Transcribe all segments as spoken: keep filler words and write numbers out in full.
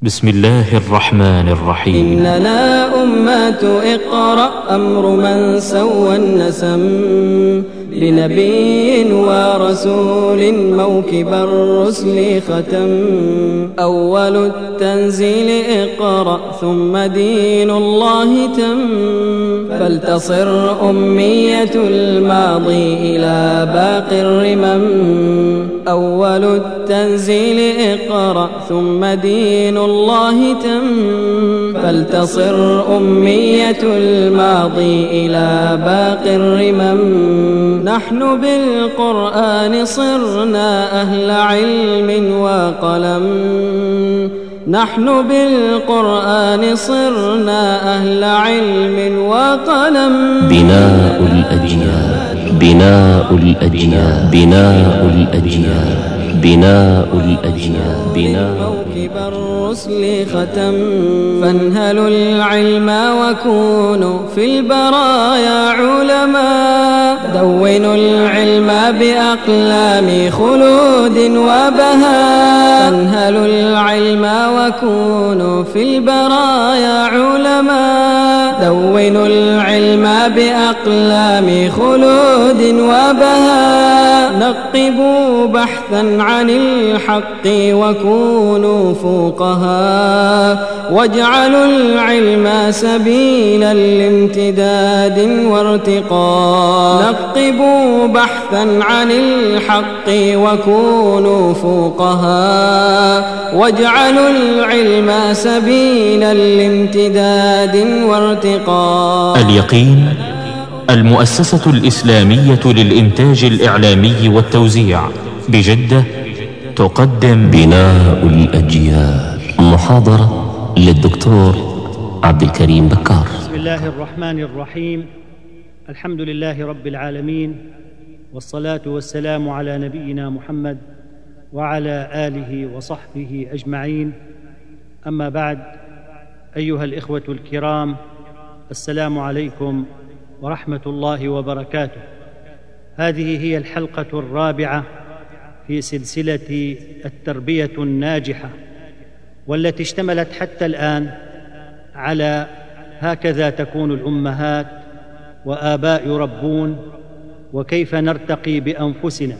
بسم الله الرحمن الرحيم. إننا أمة اقرأ أمر من سوى النسم لنبي ورسول موكب الرسل ختم. أول التنزيل اقرأ ثم دين الله تم، فلتصر أمية الماضي إلى باقي الرمم. أول التنزيل اقرأ ثم دين الله تم، فلتصر أمية الماضي إلى باقي الرمم. نحن بالقرآن صرنا أهل علم وقلم، نحن بالقرآن صرنا أهل علم وقلم. بناء الأجيال بناء الأجيال بناء الأجيال بناء الأجيال بناء موكب الرسل ختم. فانهلوا العلم وكونوا في البرايا علماء، دونوا العلم بأقلام خلود وبهاء. فانهلوا العلم وكونوا في البرايا علماء، دونوا العلم بأقلام خلود وبهاء. نقبوا بحثا عن الحق وكونوا فوقها، واجعلوا العلم سبيلا لامتداد وارتقاء. نقبوا بحثا عن الحق وكونوا فوقها، واجعلوا العلم سبيلا لامتداد وارتقاء. اليقين المؤسسة الإسلامية للإنتاج الإعلامي والتوزيع بجدة تقدم بناء الأجيال، محاضرة للدكتور عبد الكريم بكار. بسم الله الرحمن الرحيم. الحمد لله رب العالمين، والصلاة والسلام على نبينا محمد وعلى آله وصحبه أجمعين. أما بعد، أيها الإخوة الكرام، السلام عليكم ورحمة الله وبركاته. هذه هي الحلقة الرابعة في سلسلة التربية الناجحة، والتي اشتملت حتى الآن على هكذا تكون الأمهات وآباء يربون، وكيف نرتقي بأنفسنا.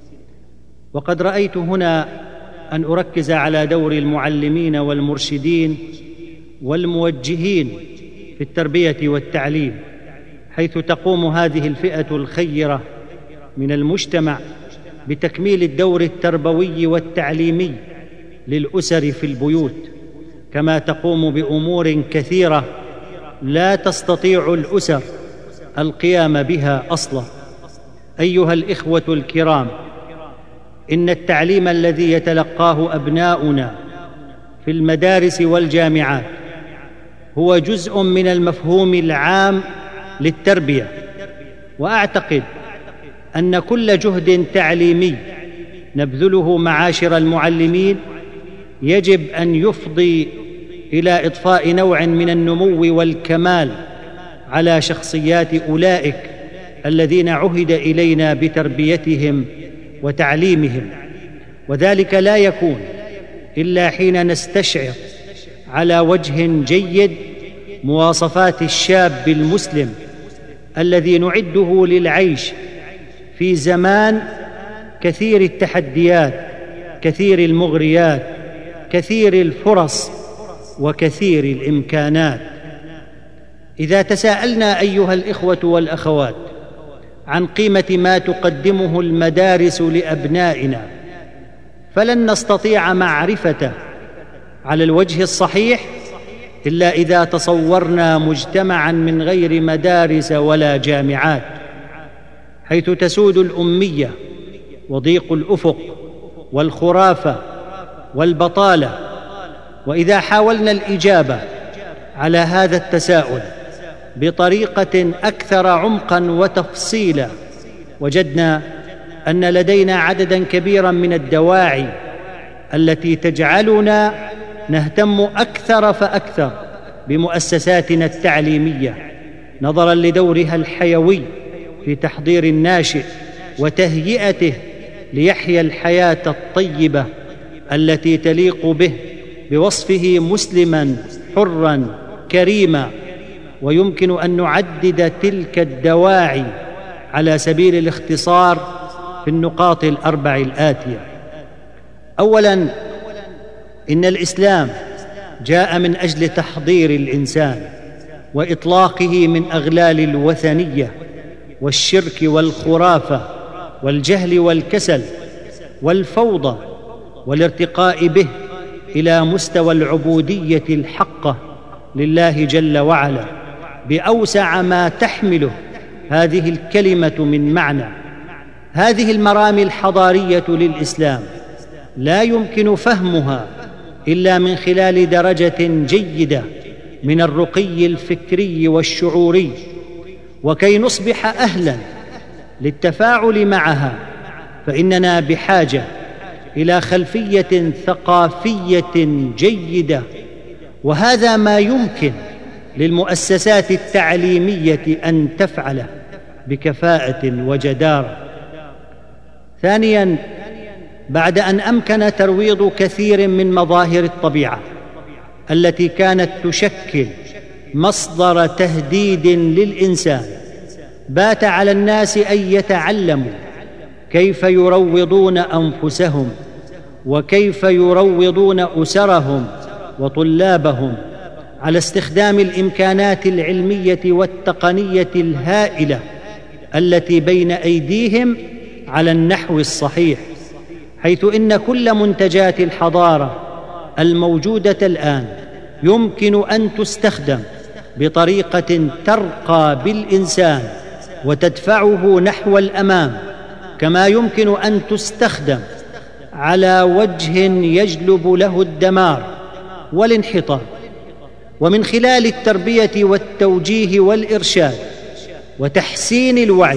وقد رأيت هنا أن أركز على دور المعلمين والمرشدين والموجهين في التربية والتعليم، حيث تقوم هذه الفئة الخيرة من المجتمع بتكميل الدور التربوي والتعليمي للأسر في البيوت، كما تقوم بأمور كثيرة لا تستطيع الأسر القيام بها أصلا. أيها الإخوة الكرام، إن التعليم الذي يتلقاه أبناؤنا في المدارس والجامعات هو جزء من المفهوم العام للتربية، وأعتقد أن كل جهد تعليمي نبذله معاشر المعلمين يجب أن يفضي إلى إضفاء نوع من النمو والكمال على شخصيات أولئك الذين عهد إلينا بتربيتهم وتعليمهم، وذلك لا يكون إلا حين نستشعر على وجه جيد مواصفات الشاب المسلم الذي نعده للعيش في زمان كثير التحديات، كثير المغريات، كثير الفرص، وكثير الإمكانات. إذا تساءلنا أيها الإخوة والأخوات عن قيمة ما تقدمه المدارس لأبنائنا، فلن نستطيع معرفته على الوجه الصحيح إلا إذا تصورنا مجتمعاً من غير مدارس ولا جامعات، حيث تسود الأمية وضيق الأفق والخرافة والبطالة. وإذا حاولنا الإجابة على هذا التساؤل بطريقة أكثر عمقاً وتفصيلا، وجدنا أن لدينا عدداً كبيراً من الدواعي التي تجعلنا نهتم أكثر فأكثر بمؤسساتنا التعليمية، نظراً لدورها الحيوي في تحضير الناشئ وتهيئته ليحيا الحياة الطيبة التي تليق به بوصفه مسلما حرا كريما. ويمكن أن نعدد تلك الدواعي على سبيل الاختصار في النقاط الأربع الآتية. أولاً، إن الإسلام جاء من أجل تحضير الإنسان وإطلاقه من أغلال الوثنية والشرك والخرافة والجهل والكسل والفوضى، والارتقاء به إلى مستوى العبودية الحقة لله جل وعلا بأوسع ما تحمله هذه الكلمة من معنى. هذه المرامي الحضارية للإسلام لا يمكن فهمها إلا من خلال درجة جيدة من الرقي الفكري والشعوري. وكي نصبح أهلاً للتفاعل معها فإننا بحاجة إلى خلفية ثقافية جيدة، وهذا ما يمكن للمؤسسات التعليمية أن تفعله بكفاءة وجدارة. ثانياً، بعد أن أمكن ترويض كثير من مظاهر الطبيعة التي كانت تشكل مصدر تهديد للإنسان، بات على الناس أن يتعلموا كيف يروضون أنفسهم وكيف يروضون أسرهم وطلابهم على استخدام الإمكانات العلمية والتقنية الهائلة التي بين أيديهم على النحو الصحيح، حيث إن كل منتجات الحضارة الموجودة الآن يمكن أن تستخدم بطريقة ترقى بالإنسان وتدفعه نحو الأمام، كما يمكن أن تستخدم على وجه يجلب له الدمار والانحطاط. ومن خلال التربية والتوجيه والإرشاد وتحسين الوعي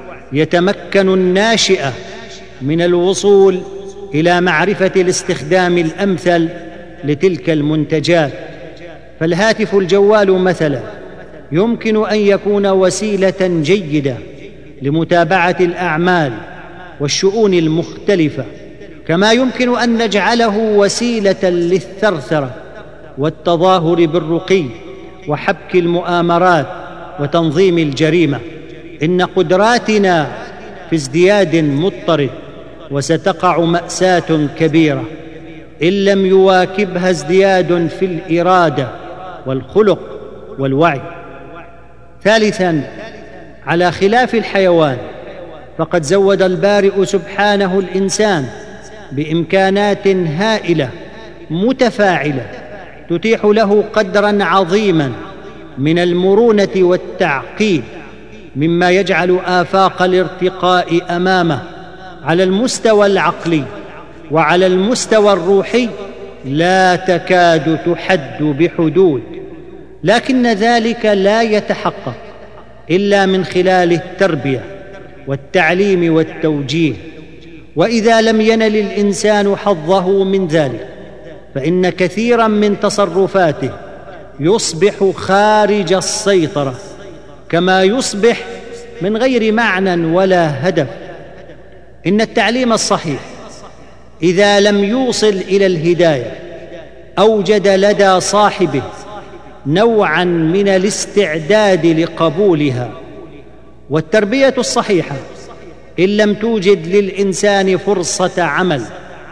يتمكن الناشئة من الوصول إلى معرفة الاستخدام الأمثل لتلك المنتجات. فالهاتف الجوال مثلا يمكن أن يكون وسيلة جيدة لمتابعة الأعمال والشؤون المختلفة، كما يمكن أن نجعله وسيلة للثرثرة والتظاهر بالرقي وحبك المؤامرات وتنظيم الجريمة. إن قدراتنا في ازدياد مضطرد، وستقع مأساة كبيرة إن لم يواكبها ازدياد في الإرادة والخلق والوعي. ثالثاً، على خلاف الحيوان فقد زود البارئ سبحانه الإنسان بإمكانات هائلة متفاعلة تتيح له قدراً عظيماً من المرونة والتعقيد، مما يجعل آفاق الارتقاء أمامه على المستوى العقلي وعلى المستوى الروحي لا تكاد تحد بحدود. لكن ذلك لا يتحقق إلا من خلال التربية والتعليم والتوجيه. وإذا لم ينل الإنسان حظه من ذلك فإن كثيراً من تصرفاته يصبح خارج السيطرة، كما يصبح من غير معنى ولا هدف. إن التعليم الصحيح إذا لم يوصل إلى الهداية أوجد لدى صاحبه نوعاً من الاستعداد لقبولها، والتربية الصحيحة إن لم توجد للإنسان فرصة عمل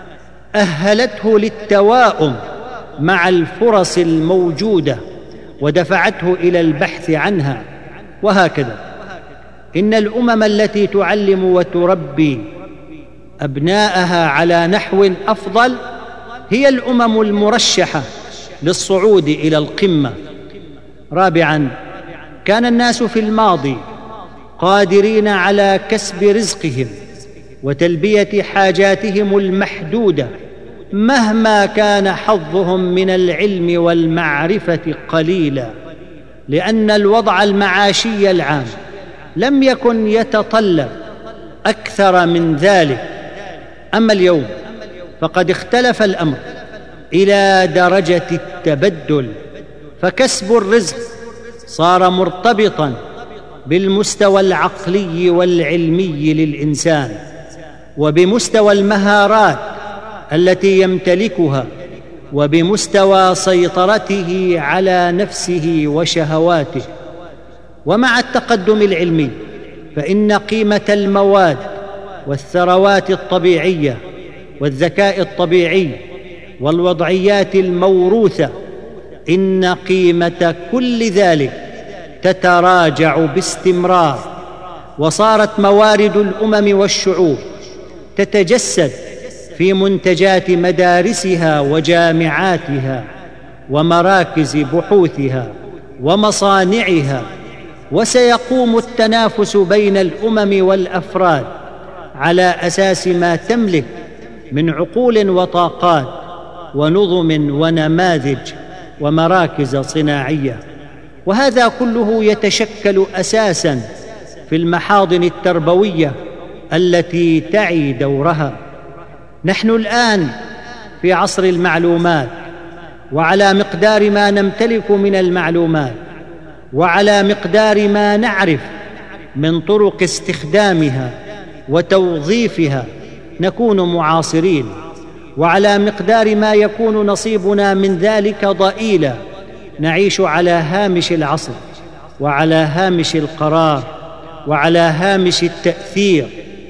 أهلته للتواؤم مع الفرص الموجودة ودفعته إلى البحث عنها. وهكذا إن الأمم التي تعلم وتربي أبناءها على نحو أفضل هي الأمم المرشحة للصعود إلى القمة. رابعاً، كان الناس في الماضي قادرين على كسب رزقهم وتلبية حاجاتهم المحدودة مهما كان حظهم من العلم والمعرفة قليلا، لأن الوضع المعاشي العام لم يكن يتطلب أكثر من ذلك. أما اليوم فقد اختلف الأمر إلى درجة التبدل، فكسب الرزق صار مرتبطاً بالمستوى العقلي والعلمي للإنسان وبمستوى المهارات التي يمتلكها وبمستوى سيطرته على نفسه وشهواته. ومع التقدم العلمي فإن قيمة المواد والثروات الطبيعية والذكاء الطبيعي والوضعيات الموروثة، إن قيمة كل ذلك تتراجع باستمرار، وصارت موارد الأمم والشعوب تتجسد في منتجات مدارسها وجامعاتها ومراكز بحوثها ومصانعها. وسيقوم التنافس بين الأمم والأفراد على أساس ما تملك من عقول وطاقات ونظم ونماذج ومراكز صناعية. وهذا كله يتشكل أساساً في المحاضن التربوية التي تعي دورها. نحن الآن في عصر المعلومات، وعلى مقدار ما نمتلك من المعلومات وعلى مقدار ما نعرف من طرق استخدامها وتوظيفها نكون معاصرين، وعلى مقدار ما يكون نصيبنا من ذلك ضئيلا نعيش على هامش العصر وعلى هامش القرار وعلى هامش التأثير.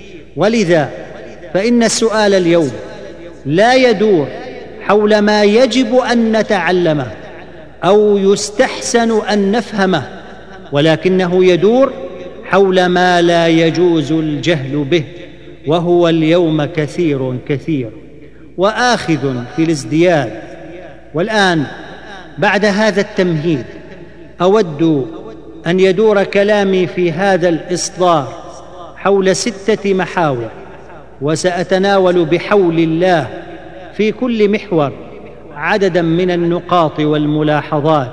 ولذا فإن السؤال اليوم لا يدور حول ما يجب أن نتعلمه أو يستحسن أن نفهمه، ولكنه يدور حول ما لا يجوز الجهل به، وهو اليوم كثير كثير وآخذ في الازدياد. والآن بعد هذا التمهيد أود أن يدور كلامي في هذا الإصدار حول ستة محاور، وسأتناول بحول الله في كل محور عددا من النقاط والملاحظات.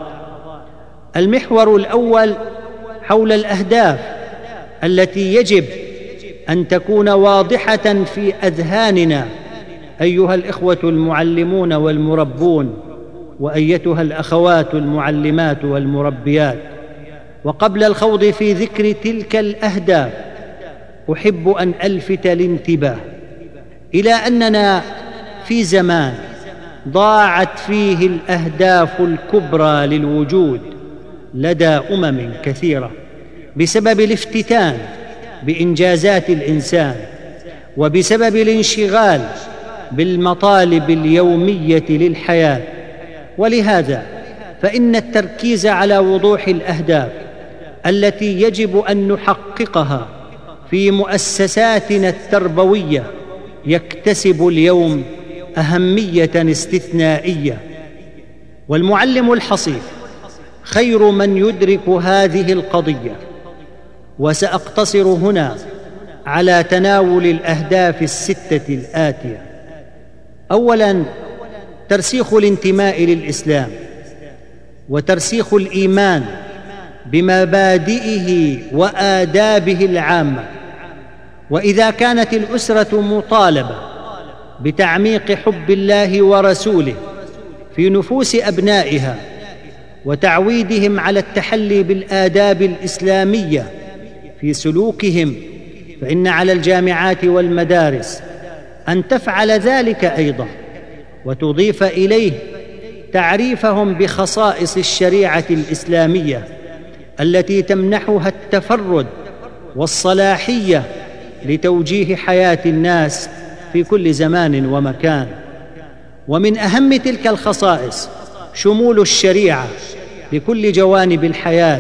المحور الأول حول الأهداف التي يجب أن تكون واضحة في أذهاننا أيها الإخوة المعلمون والمربون، وأيتها الأخوات المعلمات والمربيات. وقبل الخوض في ذكر تلك الأهداف أحب أن ألفت الانتباه إلى أننا في زمان ضاعت فيه الأهداف الكبرى للوجود لدى أمم كثيرة بسبب الافتتان بإنجازات الإنسان، وبسبب الانشغال بالمطالب اليومية للحياة. ولهذا فإن التركيز على وضوح الأهداف التي يجب أن نحققها في مؤسساتنا التربوية يكتسب اليوم أهمية استثنائية. والمعلم الحصيف خير من يدرك هذه القضية. وسأقتصر هنا على تناول الأهداف الستة الآتية. أولاً، ترسيخ الانتماء للإسلام، وترسيخ الإيمان بمبادئه وآدابه العامة. وإذا كانت الأسرة مطالبة بتعميق حب الله ورسوله في نفوس أبنائها وتعويدهم على التحلي بالآداب الإسلامية في سلوكهم، فإن على الجامعات والمدارس أن تفعل ذلك أيضا، وتضيف إليه تعريفهم بخصائص الشريعة الإسلامية التي تمنحها التفرد والصلاحية لتوجيه حياة الناس في كل زمان ومكان. ومن أهم تلك الخصائص شمول الشريعة لكل جوانب الحياة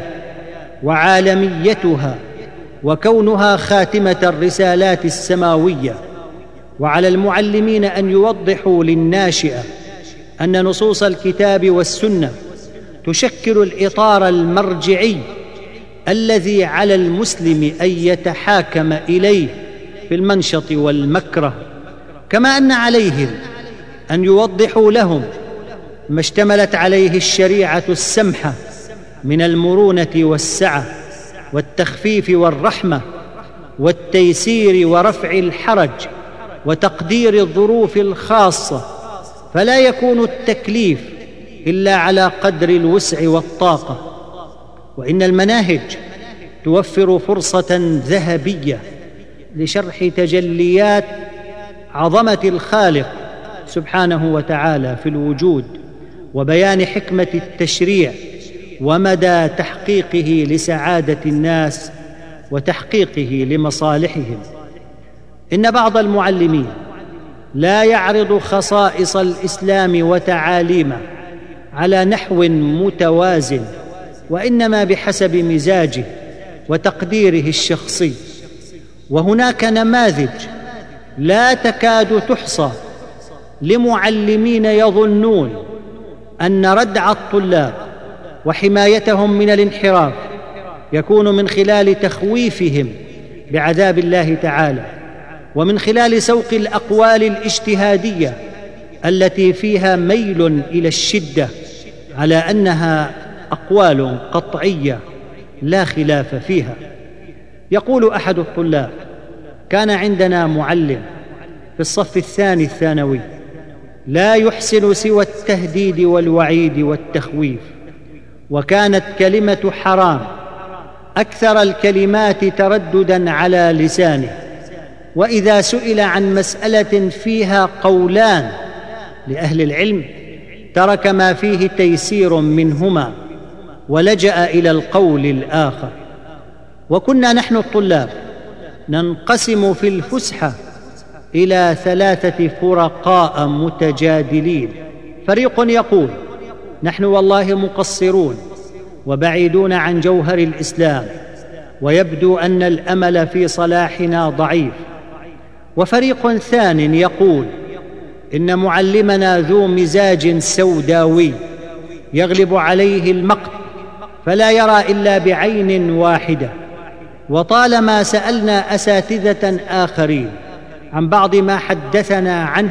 وعالميتها، وكونها خاتمة الرسالات السماوية. وعلى المعلمين أن يوضحوا للناشئة أن نصوص الكتاب والسنة تشكل الإطار المرجعي الذي على المسلم أن يتحاكم إليه في المنشط والمكره، كما أن عليهم أن يوضحوا لهم ما اشتملت عليه الشريعة السمحة من المرونة والسعة والتخفيف والرحمة والتيسير ورفع الحرج وتقدير الظروف الخاصة، فلا يكون التكليف إلا على قدر الوسع والطاقة. وإن المناهج توفر فرصة ذهبية لشرح تجليات عظمة الخالق سبحانه وتعالى في الوجود وبيان حكمة التشريع ومدى تحقيقه لسعادة الناس وتحقيقه لمصالحهم. إن بعض المعلمين لا يعرض خصائص الإسلام وتعاليمه على نحو متوازن، وإنما بحسب مزاجه وتقديره الشخصي. وهناك نماذج لا تكاد تحصى لمعلمين يظنون أن ردع الطلاب وحمايتهم من الانحراف يكون من خلال تخويفهم بعذاب الله تعالى، ومن خلال سوق الأقوال الاجتهادية التي فيها ميل إلى الشدة على أنها أقوال قطعية لا خلاف فيها. يقول أحد الطلاب: كان عندنا معلم في الصف الثاني الثانوي لا يحسن سوى التهديد والوعيد والتخويف، وكانت كلمة حرام أكثر الكلمات تردداً على لسانه، وإذا سئل عن مسألة فيها قولان لأهل العلم ترك ما فيه تيسير منهما ولجأ إلى القول الآخر. وكنا نحن الطلاب ننقسم في الفسحة إلى ثلاثة فرقاء متجادلين. فريق يقول: نحن والله مقصرون وبعيدون عن جوهر الإسلام، ويبدو أن الأمل في صلاحنا ضعيف. وفريق ثان يقول: إن معلمنا ذو مزاج سوداوي يغلب عليه المقت فلا يرى إلا بعين واحدة. وطالما سألنا أساتذة آخرين عن بعض ما حدثنا عنه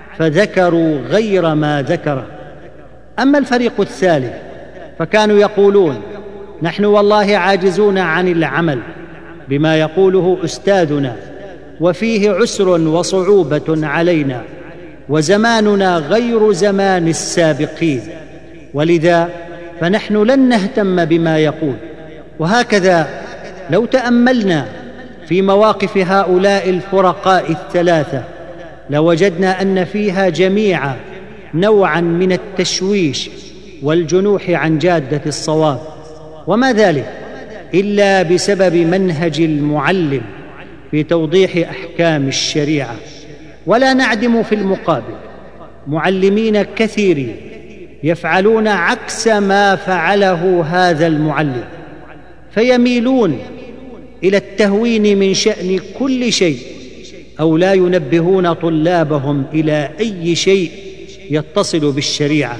فذكروا غير ما ذكره. أما الفريق الثالث فكانوا يقولون: نحن والله عاجزون عن العمل بما يقوله أستاذنا، وفيه عسر وصعوبة علينا، وزماننا غير زمان السابقين، ولذا فنحن لن نهتم بما يقول. وهكذا لو تأملنا في مواقف هؤلاء الفرقاء الثلاثة لوجدنا أن فيها جميعا نوعا من التشويش والجنوح عن جادة الصواب، وما ذلك إلا بسبب منهج المعلم في توضيح أحكام الشريعة. ولا نعدم في المقابل معلمين كثيرين يفعلون عكس ما فعله هذا المعلم، فيميلون إلى التهوين من شأن كل شيء، أو لا ينبهون طلابهم إلى أي شيء يتصل بالشريعة.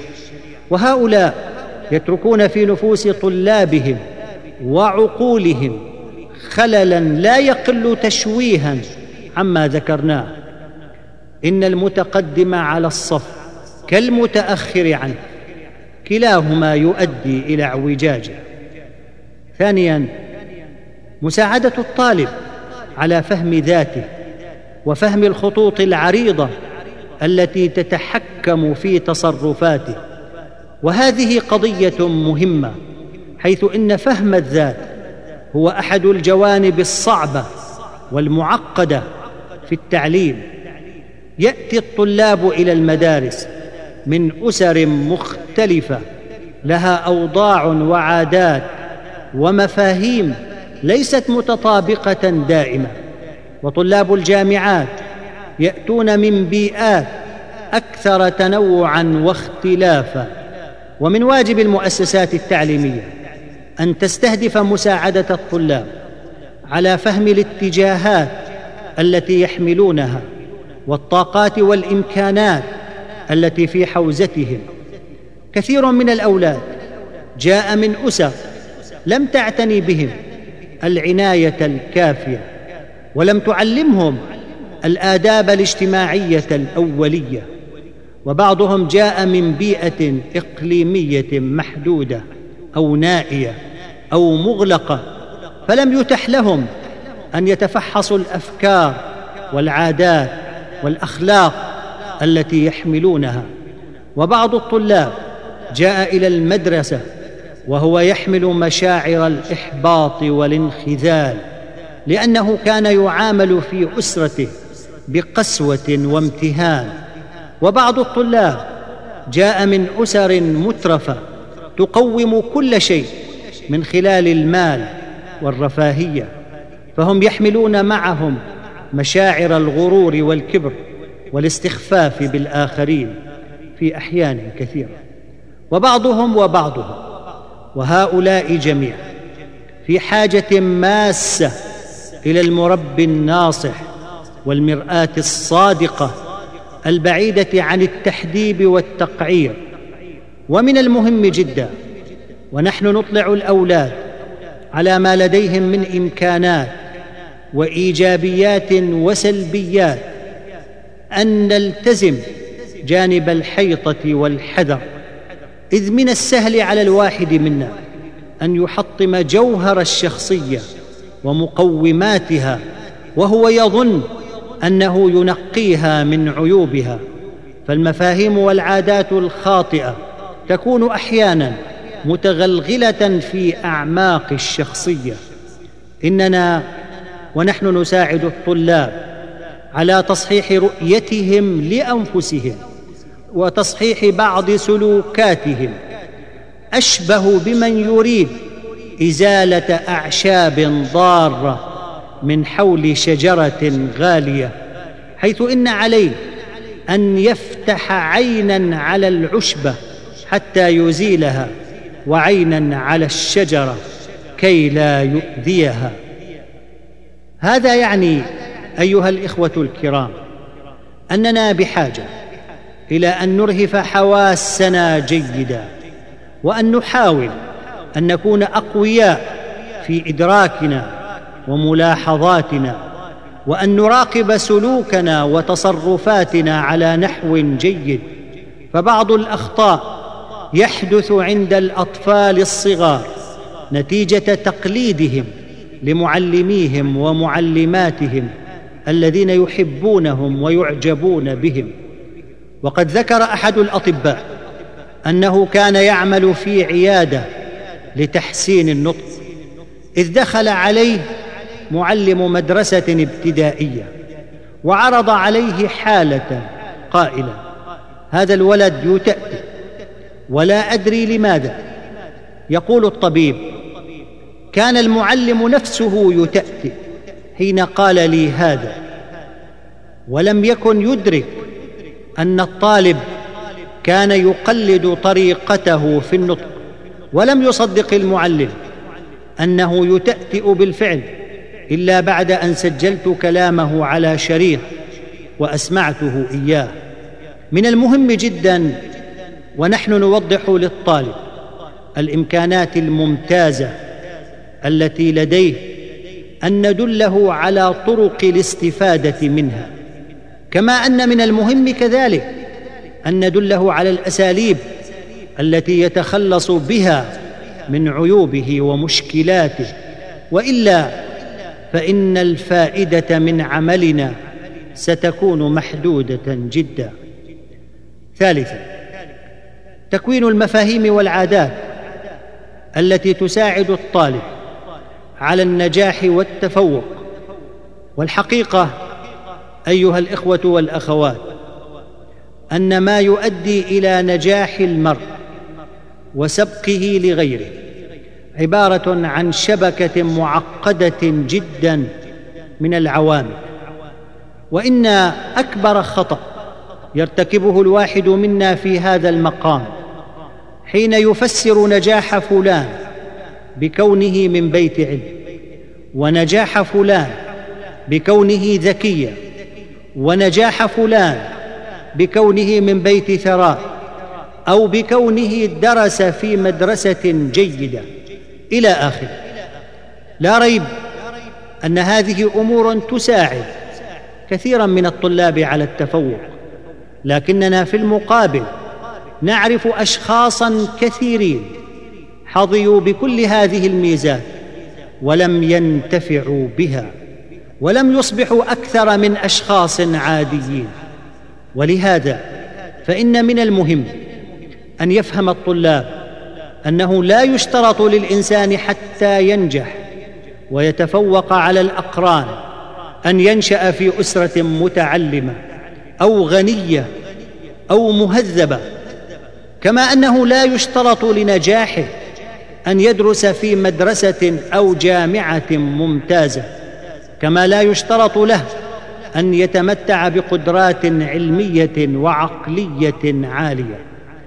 وهؤلاء يتركون في نفوس طلابهم وعقولهم خللاً لا يقل تشويها عما ذكرناه. إن المتقدم على الصف كالمتأخر عنه، كلاهما يؤدي إلى اعوجاجه. ثانياً، مساعدة الطالب على فهم ذاته وفهم الخطوط العريضة التي تتحكم في تصرفاته، وهذه قضية مهمة، حيث إن فهم الذات هو أحد الجوانب الصعبة والمعقدة في التعليم. يأتي الطلاب إلى المدارس من أسر مختلفة لها أوضاع وعادات ومفاهيم ليست متطابقة دائما، وطلاب الجامعات يأتون من بيئات أكثر تنوعا واختلافا. ومن واجب المؤسسات التعليمية أن تستهدف مساعدة الطلاب على فهم الاتجاهات التي يحملونها والطاقات والإمكانات التي في حوزتهم. كثير من الأولاد جاء من أسر لم تعتني بهم العناية الكافية، ولم تعلمهم الآداب الاجتماعية الأولية، وبعضهم جاء من بيئة إقليمية محدودة أو نائية أو مغلقة، فلم يتح لهم أن يتفحصوا الأفكار والعادات والأخلاق التي يحملونها. وبعض الطلاب جاء إلى المدرسة وهو يحمل مشاعر الإحباط والانخذال، لأنه كان يعامل في أسرته بقسوة وامتهان، وبعض الطلاب جاء من أسر مترفة تقوم كل شيء من خلال المال والرفاهية، فهم يحملون معهم مشاعر الغرور والكبر والاستخفاف بالآخرين في أحيان كثيرة. وبعضهم وبعضهم وهؤلاء جميعا في حاجة ماسة إلى المربي الناصح والمرآة الصادقة البعيدة عن التحديب والتقعير. ومن المهم جدا ونحن نطلع الأولاد على ما لديهم من إمكانات وإيجابيات وسلبيات أن نلتزم جانب الحيطة والحذر، إذ من السهل على الواحد منا أن يحطم جوهر الشخصية ومقوماتها وهو يظن أنه ينقيها من عيوبها، فالمفاهيم والعادات الخاطئة تكون أحيانا متغلغلة في أعماق الشخصية. إننا ونحن نساعد الطلاب على تصحيح رؤيتهم لأنفسهم وتصحيح بعض سلوكاتهم أشبه بمن يريد إزالة أعشاب ضارة من حول شجرة غالية، حيث إن عليه أن يفتح عينا على العشبة حتى يزيلها وعينا على الشجرة كي لا يؤذيها. هذا يعني أيها الإخوة الكرام أننا بحاجة إلى أن نرهف حواسنا جيدا، وأن نحاول أن نكون أقوياء في إدراكنا وملاحظاتنا، وأن نراقب سلوكنا وتصرفاتنا على نحو جيد. فبعض الأخطاء يحدث عند الأطفال الصغار نتيجة تقليدهم لمعلميهم ومعلماتهم الذين يحبونهم ويعجبون بهم. وقد ذكر أحد الأطباء أنه كان يعمل في عيادة لتحسين النطق، إذ دخل عليه معلم مدرسة ابتدائية وعرض عليه حالة قائلا: هذا الولد يتأتئ ولا أدري لماذا. يقول الطبيب: كان المعلم نفسه يتأتئ حين قال لي هذا، ولم يكن يدرك أن الطالب كان يقلد طريقته في النطق، ولم يصدق المعلم أنه يتأتئ بالفعل إلا بعد أن سجلت كلامه على شريط وأسمعته إياه. من المهم جدا ونحن نوضح للطالب الإمكانات الممتازة التي لديه أن ندله على طرق الاستفادة منها، كما أن من المهم كذلك أن ندله على الأساليب التي يتخلص بها من عيوبه ومشكلاته، وإلا فإن الفائدة من عملنا ستكون محدودة جدا. ثالثا، تكوين المفاهيم والعادات التي تساعد الطالب على النجاح والتفوق. والحقيقة أيها الإخوة والأخوات أن ما يؤدي إلى نجاح المرء وسبقه لغيره عبارة عن شبكة معقدة جدا من العوامل، وإن أكبر خطأ يرتكبه الواحد منا في هذا المقام حين يفسر نجاح فلان بكونه من بيت علم، ونجاح فلان بكونه ذكيا، ونجاح فلان بكونه من بيت ثراء، أو بكونه درس في مدرسة جيدة إلى آخره. لا ريب أن هذه أمور تساعد كثيرا من الطلاب على التفوق، لكننا في المقابل نعرف أشخاصا كثيرين حظيوا بكل هذه الميزات ولم ينتفعوا بها، ولم يصبحوا أكثر من أشخاص عاديين. ولهذا فإن من المهم أن يفهم الطلاب أنه لا يشترط للإنسان حتى ينجح ويتفوق على الأقران أن ينشأ في أسرة متعلمة أو غنية أو مهذبة، كما أنه لا يشترط لنجاحه أن يدرس في مدرسة أو جامعة ممتازة، كما لا يشترط له أن يتمتع بقدرات علمية وعقلية عالية.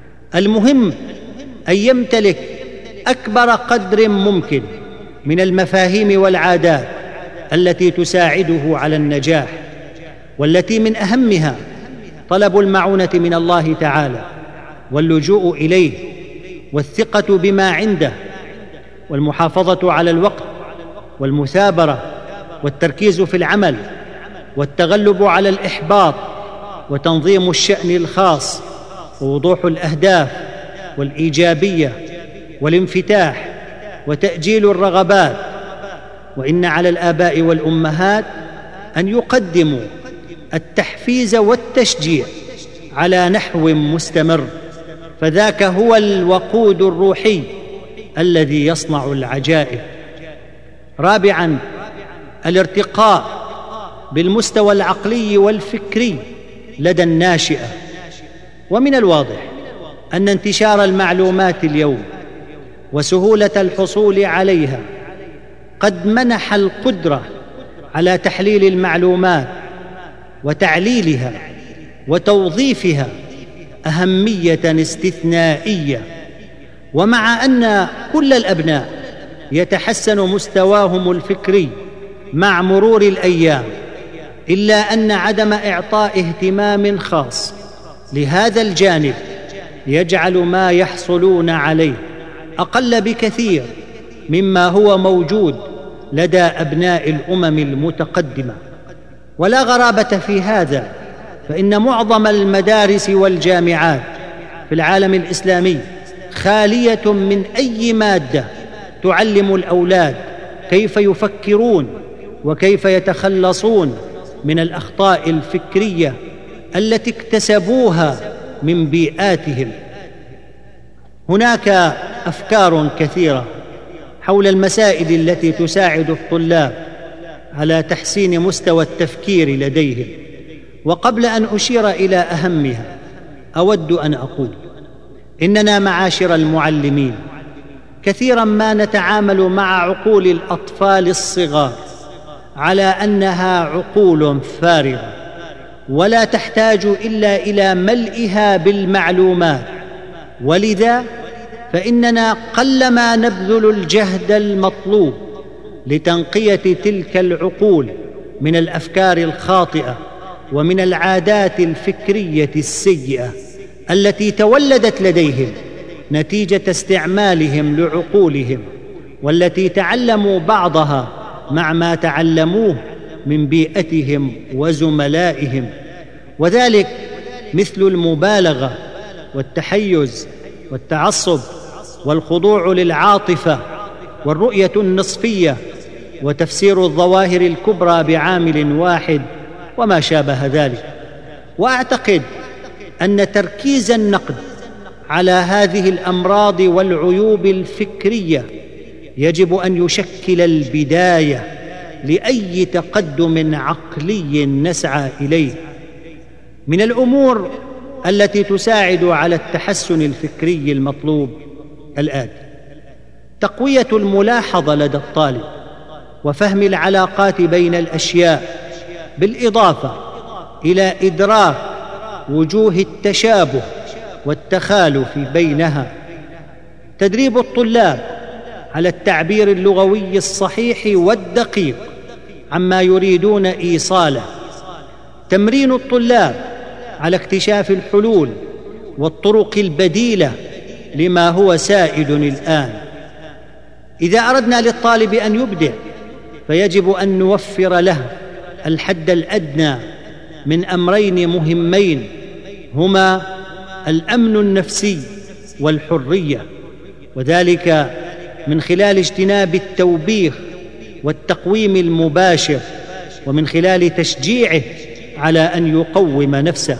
المهم أن يمتلك أكبر قدر ممكن من المفاهيم والعادات التي تساعده على النجاح، والتي من أهمها طلب المعونة من الله تعالى واللجوء إليه والثقة بما عنده والمحافظة على الوقت والمثابرة والتركيز في العمل والتغلب على الإحباط وتنظيم الشأن الخاص ووضوح الأهداف والإيجابية والانفتاح وتأجيل الرغبات. وإن على الآباء والأمهات أن يقدموا التحفيز والتشجيع على نحو مستمر، فذاك هو الوقود الروحي الذي يصنع العجائب. رابعاً، الارتقاء بالمستوى العقلي والفكري لدى الناشئة. ومن الواضح أن انتشار المعلومات اليوم وسهولة الحصول عليها قد منح القدرة على تحليل المعلومات وتعليلها وتوظيفها أهمية استثنائية. ومع أن كل الأبناء يتحسن مستواهم الفكري مع مرور الأيام، إلا أن عدم إعطاء اهتمام خاص لهذا الجانب يجعل ما يحصلون عليه أقل بكثير مما هو موجود لدى أبناء الأمم المتقدمة. ولا غرابة في هذا، فإن معظم المدارس والجامعات في العالم الإسلامي خالية من أي مادة تعلم الأولاد كيف يفكرون وكيف يتخلصون من الأخطاء الفكرية التي اكتسبوها من بيئاتهم. هناك أفكار كثيرة حول المسائل التي تساعد الطلاب على تحسين مستوى التفكير لديهم، وقبل أن أشير إلى أهمها أود أن أقول إننا معاشر المعلمين كثيرا ما نتعامل مع عقول الأطفال الصغار على أنها عقول فارغة ولا تحتاج إلا إلى ملئها بالمعلومات، ولذا فإننا قلما نبذل الجهد المطلوب لتنقية تلك العقول من الأفكار الخاطئة ومن العادات الفكرية السيئة التي تولدت لديهم نتيجة استعمالهم لعقولهم، والتي تعلموا بعضها مع ما تعلموه من بيئتهم وزملائهم، وذلك مثل المبالغة والتحيز والتعصب والخضوع للعاطفة والرؤية النصفية وتفسير الظواهر الكبرى بعامل واحد وما شابه ذلك. وأعتقد أن تركيز النقد على هذه الأمراض والعيوب الفكرية يجب أن يشكل البداية لأي تقدم عقلي نسعى إليه. من الأمور التي تساعد على التحسن الفكري المطلوب الآتي: تقوية الملاحظة لدى الطالب وفهم العلاقات بين الأشياء، بالإضافة إلى إدراك وجوه التشابه والتخالف بينها. تدريب الطلاب على التعبير اللغوي الصحيح والدقيق عما يريدون إيصاله. تمرين الطلاب على اكتشاف الحلول والطرق البديلة لما هو سائد الآن. إذا أردنا للطالب أن يبدع فيجب أن نوفر له الحد الأدنى من أمرين مهمين، هما الأمن النفسي والحرية، وذلك من خلال اجتناب التوبيخ والتقويم المباشر، ومن خلال تشجيعه على أن يقوم نفسه.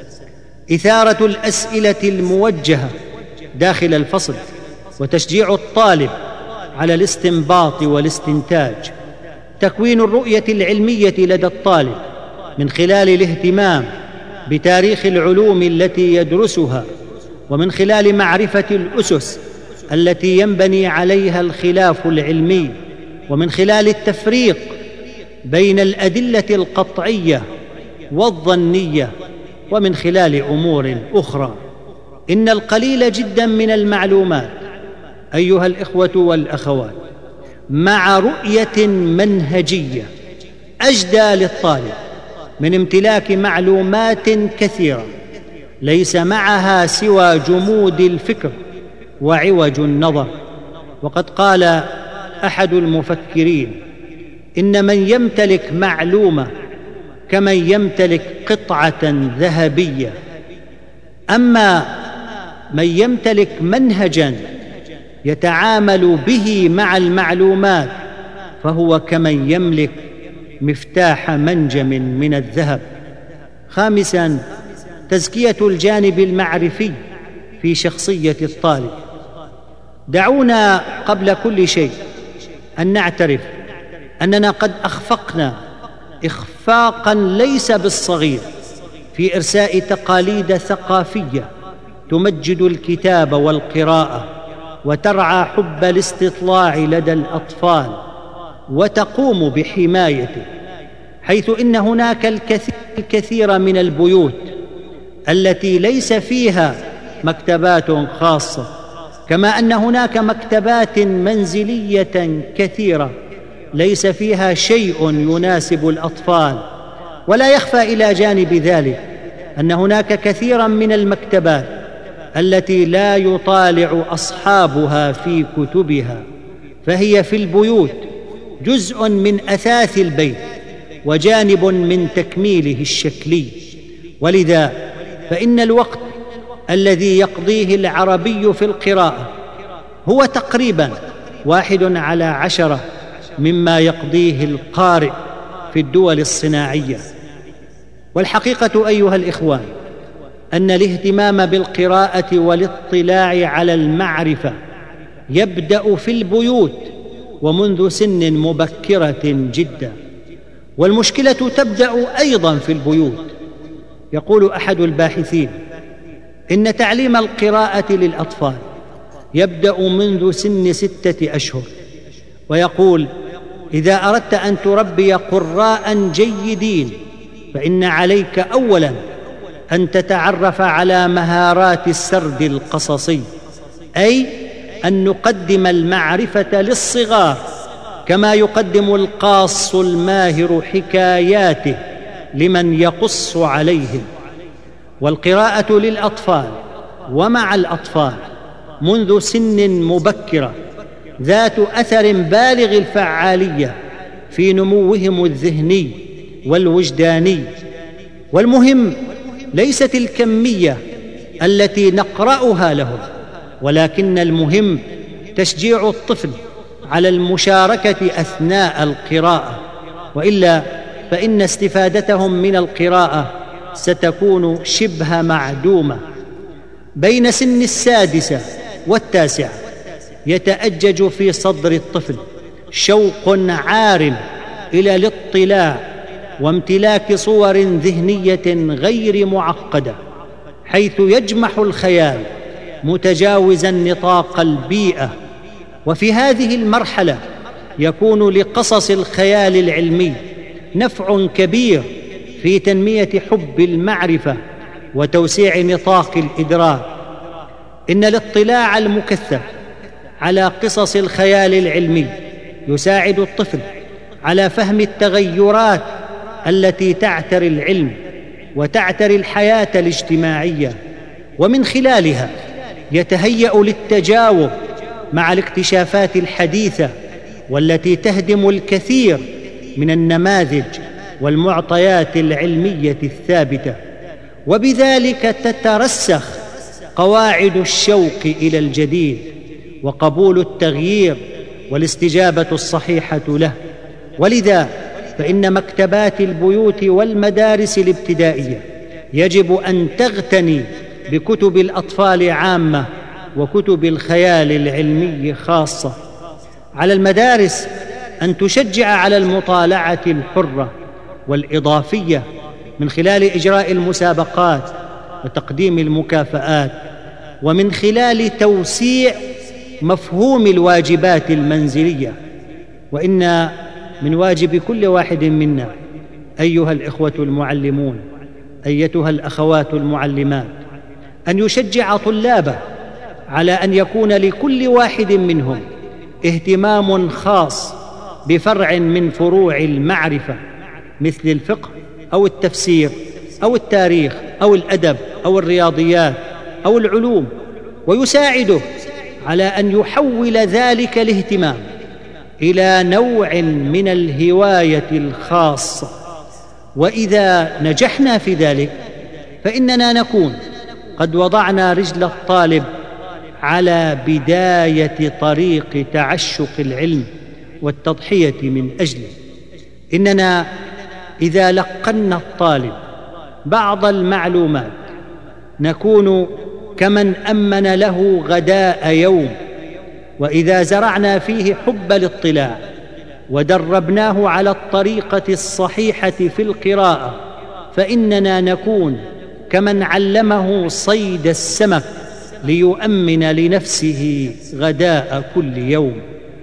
إثارة الأسئلة الموجهة داخل الفصل وتشجيع الطالب على الاستنباط والاستنتاج. تكوين الرؤية العلمية لدى الطالب من خلال الاهتمام بتاريخ العلوم التي يدرسها، ومن خلال معرفة الأسس التي ينبني عليها الخلاف العلمي، ومن خلال التفريق بين الأدلة القطعية والظنية، ومن خلال أمور أخرى. إن القليل جدا من المعلومات أيها الإخوة والأخوات مع رؤية منهجية أجدى للطالب من امتلاك معلومات كثيرة ليس معها سوى جمود الفكر وعوج النظر. وقد قال أحد المفكرين: إن من يمتلك معلومة كمن يمتلك قطعة ذهبية، أما من يمتلك منهجا يتعامل به مع المعلومات فهو كمن يملك مفتاح منجم من الذهب. خامسا، تزكية الجانب المعرفي في شخصية الطالب. دعونا قبل كل شيء أن نعترف أننا قد أخفقنا إخفاقا ليس بالصغير في إرساء تقاليد ثقافية تمجد الكتاب والقراءة وترعى حب الاستطلاع لدى الأطفال وتقوم بحمايته، حيث إن هناك الكثير, الكثير من البيوت التي ليس فيها مكتبات خاصة، كما أن هناك مكتبات منزلية كثيرة ليس فيها شيء يناسب الأطفال. ولا يخفى إلى جانب ذلك أن هناك كثيرا من المكتبات التي لا يطالع أصحابها في كتبها، فهي في البيوت جزء من أثاث البيت وجانب من تكميله الشكلي. ولذا فإن الوقت الذي يقضيه العربي في القراءة هو تقريبا واحد على عشرة مما يقضيه القارئ في الدول الصناعية. والحقيقة أيها الإخوان أن الاهتمام بالقراءة والاطلاع على المعرفة يبدأ في البيوت ومنذ سن مبكرة جدا، والمشكلة تبدأ أيضا في البيوت. يقول أحد الباحثين إن تعليم القراءة للأطفال يبدأ منذ سن ستة أشهر، ويقول: إذا أردت أن تربي قراء جيدين فإن عليك أولا أن تتعرف على مهارات السرد القصصي، أي أن نقدم المعرفة للصغار كما يقدم القاص الماهر حكاياته لمن يقص عليهم. والقراءة للأطفال ومع الأطفال منذ سن مبكرة ذات أثر بالغ الفعالية في نموهم الذهني والوجداني. والمهم ليست الكمية التي نقرأها لهم، ولكن المهم تشجيع الطفل على المشاركة أثناء القراءة، وإلا فإن استفادتهم من القراءة ستكون شبه معدومة. بين سن السادسة والتاسعة يتأجج في صدر الطفل شوق عار إلى الاطلاع وامتلاك صور ذهنية غير معقدة، حيث يجمح الخيال متجاوزا نطاق البيئة. وفي هذه المرحلة يكون لقصص الخيال العلمي نفع كبير في تنمية حب المعرفة وتوسيع نطاق الإدراك. إن الاطلاع المكثف على قصص الخيال العلمي يساعد الطفل على فهم التغيرات التي تعتري العلم وتعتري الحياة الاجتماعية، ومن خلالها يتهيأ للتجاوب مع الاكتشافات الحديثة والتي تهدم الكثير من النماذج والمعطيات العلمية الثابتة، وبذلك تترسخ قواعد الشوق إلى الجديد وقبول التغيير والاستجابة الصحيحة له. ولذا فإن مكتبات البيوت والمدارس الابتدائية يجب أن تغتني بكتب الأطفال عامة وكتب الخيال العلمي خاصة. على المدارس أن تشجع على المطالعة الحرة والإضافية من خلال إجراء المسابقات وتقديم المكافآت، ومن خلال توسيع مفهوم الواجبات المنزلية. وإن من واجب كل واحد منا أيها الإخوة المعلمون، أيتها الأخوات المعلمات، أن يشجع طلابه على أن يكون لكل واحد منهم اهتمام خاص بفرع من فروع المعرفة، مثل الفقه أو التفسير أو التاريخ أو الأدب أو الرياضيات أو العلوم، ويساعده على أن يحول ذلك الاهتمام إلى نوع من الهواية الخاصة. وإذا نجحنا في ذلك فإننا نكون قد وضعنا رجل الطالب على بداية طريق تعشق العلم والتضحية من أجله. إننا إذا لقنا الطالب بعض المعلومات نكون كمن أمن له غداء يوم، وإذا زرعنا فيه حب الاطلاع ودربناه على الطريقة الصحيحة في القراءة فإننا نكون كمن علمه صيد السمك ليؤمن لنفسه غداء كل يوم.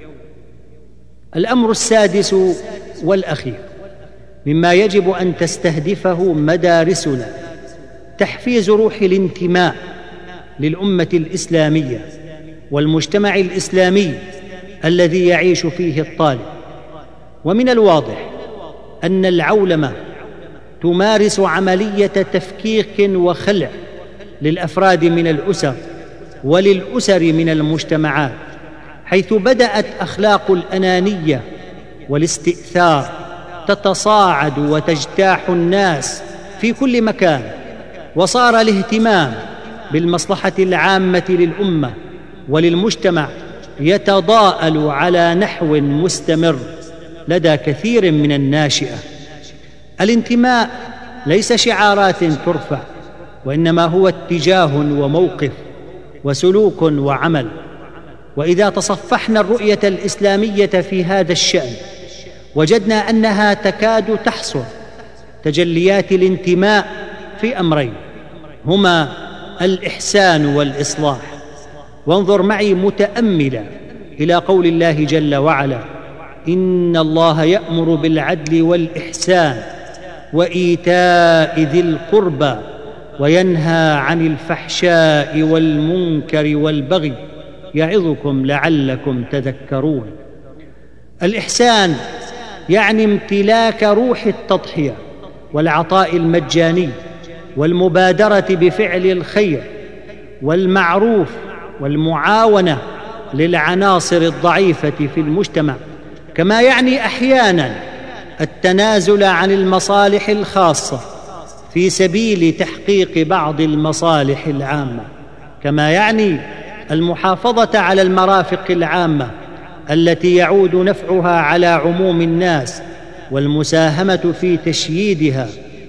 الأمر السادس والأخير مما يجب أن تستهدفه مدارسنا تحفيز روح الانتماء للأمة الإسلامية والمجتمع الإسلامي الذي يعيش فيه الطالب. ومن الواضح أن العولمة تمارس عملية تفكيك وخلع للأفراد من الأسر وللأسر من المجتمعات، حيث بدأت أخلاق الأنانية والاستئثار تتصاعد وتجتاح الناس في كل مكان، وصار الاهتمام بالمصلحة العامة للأمة وللمجتمع يتضاءل على نحو مستمر لدى كثير من الناشئة. الانتماء ليس شعارات ترفع، وإنما هو اتجاه وموقف وسلوك وعمل. وإذا تصفحنا الرؤية الإسلامية في هذا الشأن وجدنا أنها تكاد تحصر تجليات الانتماء في أمرين، هما الإحسان والإصلاح. وانظر معي متأملا إلى قول الله جل وعلا: إن الله يأمر بالعدل والإحسان وإيتاء ذي القربى وينهى عن الفحشاء والمنكر والبغي يعظكم لعلكم تذكرون. الإحسان يعني امتلاك روح التضحية والعطاء المجاني والمبادرة بفعل الخير والمعروف والمعاونة للعناصر الضعيفة في المجتمع، كما يعني أحياناً التنازل عن المصالح الخاصة في سبيل تحقيق بعض المصالح العامة، كما يعني المحافظة على المرافق العامة التي يعود نفعها على عموم الناس، والمساهمة في تشييدها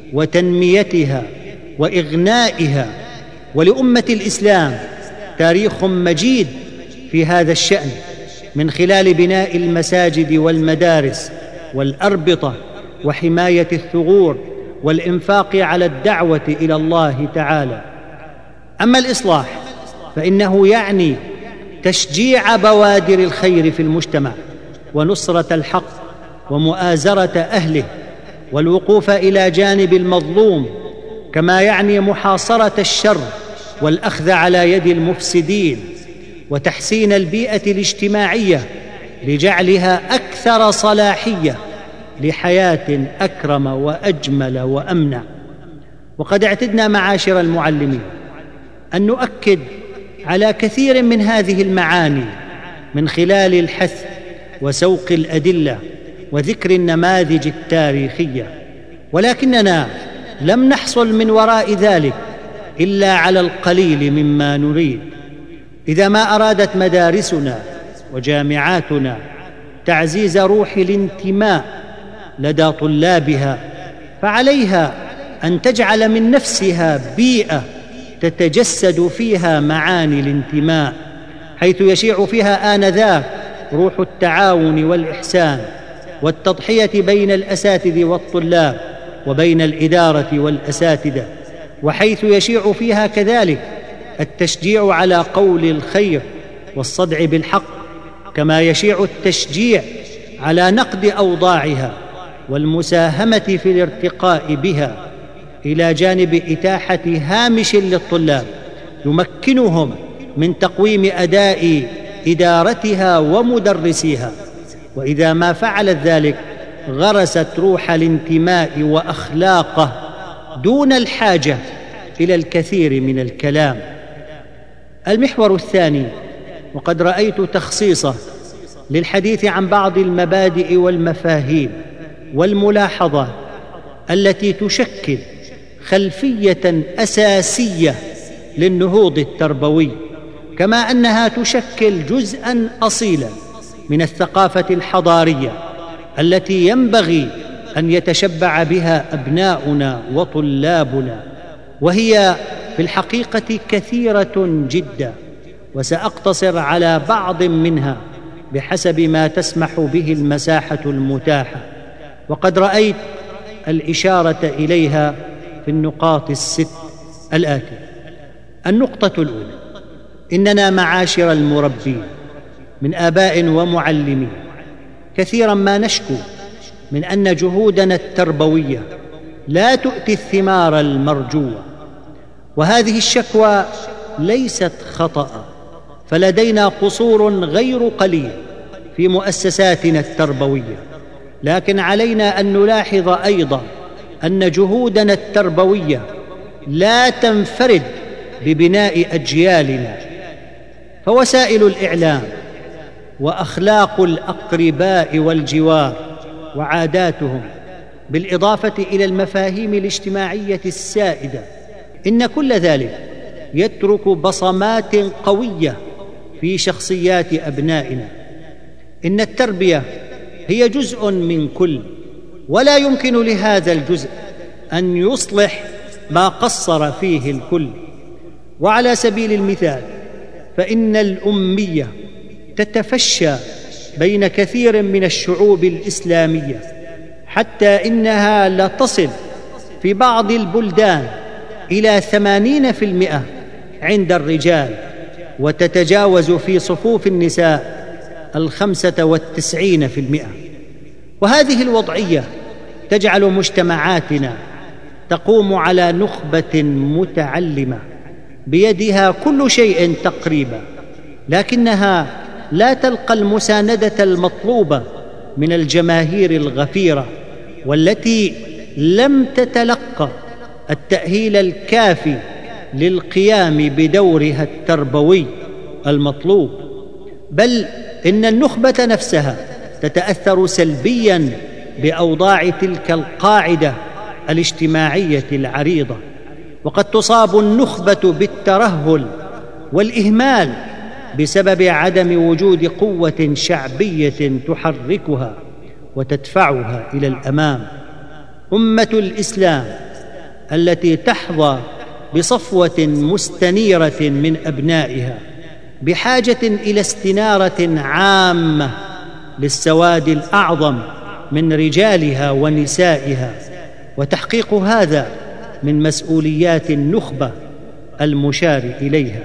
وتنميتها وإغنائها. ولأمة الإسلام تاريخ مجيد في هذا الشأن، من خلال بناء المساجد والمدارس والأربطة وحماية الثغور والإنفاق على الدعوة إلى الله تعالى. أما الإصلاح فإنه يعني تشجيع بوادر الخير في المجتمع ونصرة الحق ومؤازرة أهله والوقوف إلى جانب المظلوم، كما يعني محاصرة الشر والأخذ على يد المفسدين وتحسين البيئة الاجتماعية لجعلها أكثر صلاحية لحياة أكرم وأجمل وأمنع. وقد اعتدنا معاشر المعلمين أن نؤكد على كثير من هذه المعاني من خلال الحث وسوق الأدلة وذكر النماذج التاريخية، ولكننا لم نحصل من وراء ذلك إلا على القليل مما نريد. إذا ما أرادت مدارسنا وجامعاتنا تعزيز روح الانتماء لدى طلابها، فعليها أن تجعل من نفسها بيئة تتجسد فيها معاني الانتماء، حيث يشيع فيها آنذاك روح التعاون والإحسان والتضحية بين الأساتذة والطلاب وبين الإدارة والأساتذة، وحيث يشيع فيها كذلك التشجيع على قول الخير والصدع بالحق، كما يشيع التشجيع على نقد أوضاعها والمساهمة في الارتقاء بها، إلى جانب إتاحة هامش للطلاب يمكنهم من تقويم أداء إدارتها ومدرسيها. وإذا ما فعلت ذلك غرست روح الانتماء وأخلاقه دون الحاجة إلى الكثير من الكلام. المحور الثاني، وقد رأيت تخصيصه للحديث عن بعض المبادئ والمفاهيم والملاحظات التي تشكل خلفية أساسية للنهوض التربوي، كما أنها تشكل جزءاً أصيلاً من الثقافة الحضارية التي ينبغي أن يتشبع بها أبناؤنا وطلابنا، وهي في الحقيقة كثيرة جداً، وسأقتصر على بعض منها بحسب ما تسمح به المساحة المتاحة، وقد رأيت الإشارة إليها في النقاط الست الآتية. النقطة الأولى: إننا معاشر المربين من آباء ومعلمين كثيرا ما نشكو من أن جهودنا التربوية لا تؤتي الثمار المرجوة، وهذه الشكوى ليست خطأ، فلدينا قصور غير قليل في مؤسساتنا التربوية، لكن علينا أن نلاحظ أيضا أن جهودنا التربوية لا تنفرد ببناء أجيالنا، فوسائل الإعلام وأخلاق الأقرباء والجوار وعاداتهم، بالإضافة إلى المفاهيم الاجتماعية السائدة، إن كل ذلك يترك بصمات قوية في شخصيات أبنائنا. إن التربية هي جزء من كل، ولا يمكن لهذا الجزء أن يصلح ما قصر فيه الكل. وعلى سبيل المثال، فإن الأمية تتفشى بين كثير من الشعوب الإسلامية، حتى إنها لا تصل في بعض البلدان إلى ثمانين في المئة عند الرجال، وتتجاوز في صفوف النساء الخمسة والتسعين في المئة. وهذه الوضعية تجعل مجتمعاتنا تقوم على نخبة متعلمة بيدها كل شيء تقريبا، لكنها لا تلقى المساندة المطلوبة من الجماهير الغفيرة، والتي لم تتلقى التأهيل الكافي للقيام بدورها التربوي المطلوب، بل إن النخبة نفسها تتأثر سلبياً بأوضاع تلك القاعدة الاجتماعية العريضة، وقد تصاب النخبة بالترهل والإهمال بسبب عدم وجود قوة شعبية تحركها وتدفعها إلى الأمام. أمة الإسلام التي تحظى بصفوة مستنيرة من أبنائها بحاجة إلى استنارة عامة للسواد الأعظم من رجالها ونسائها، وتحقيق هذا من مسؤوليات النخبة المشار إليها.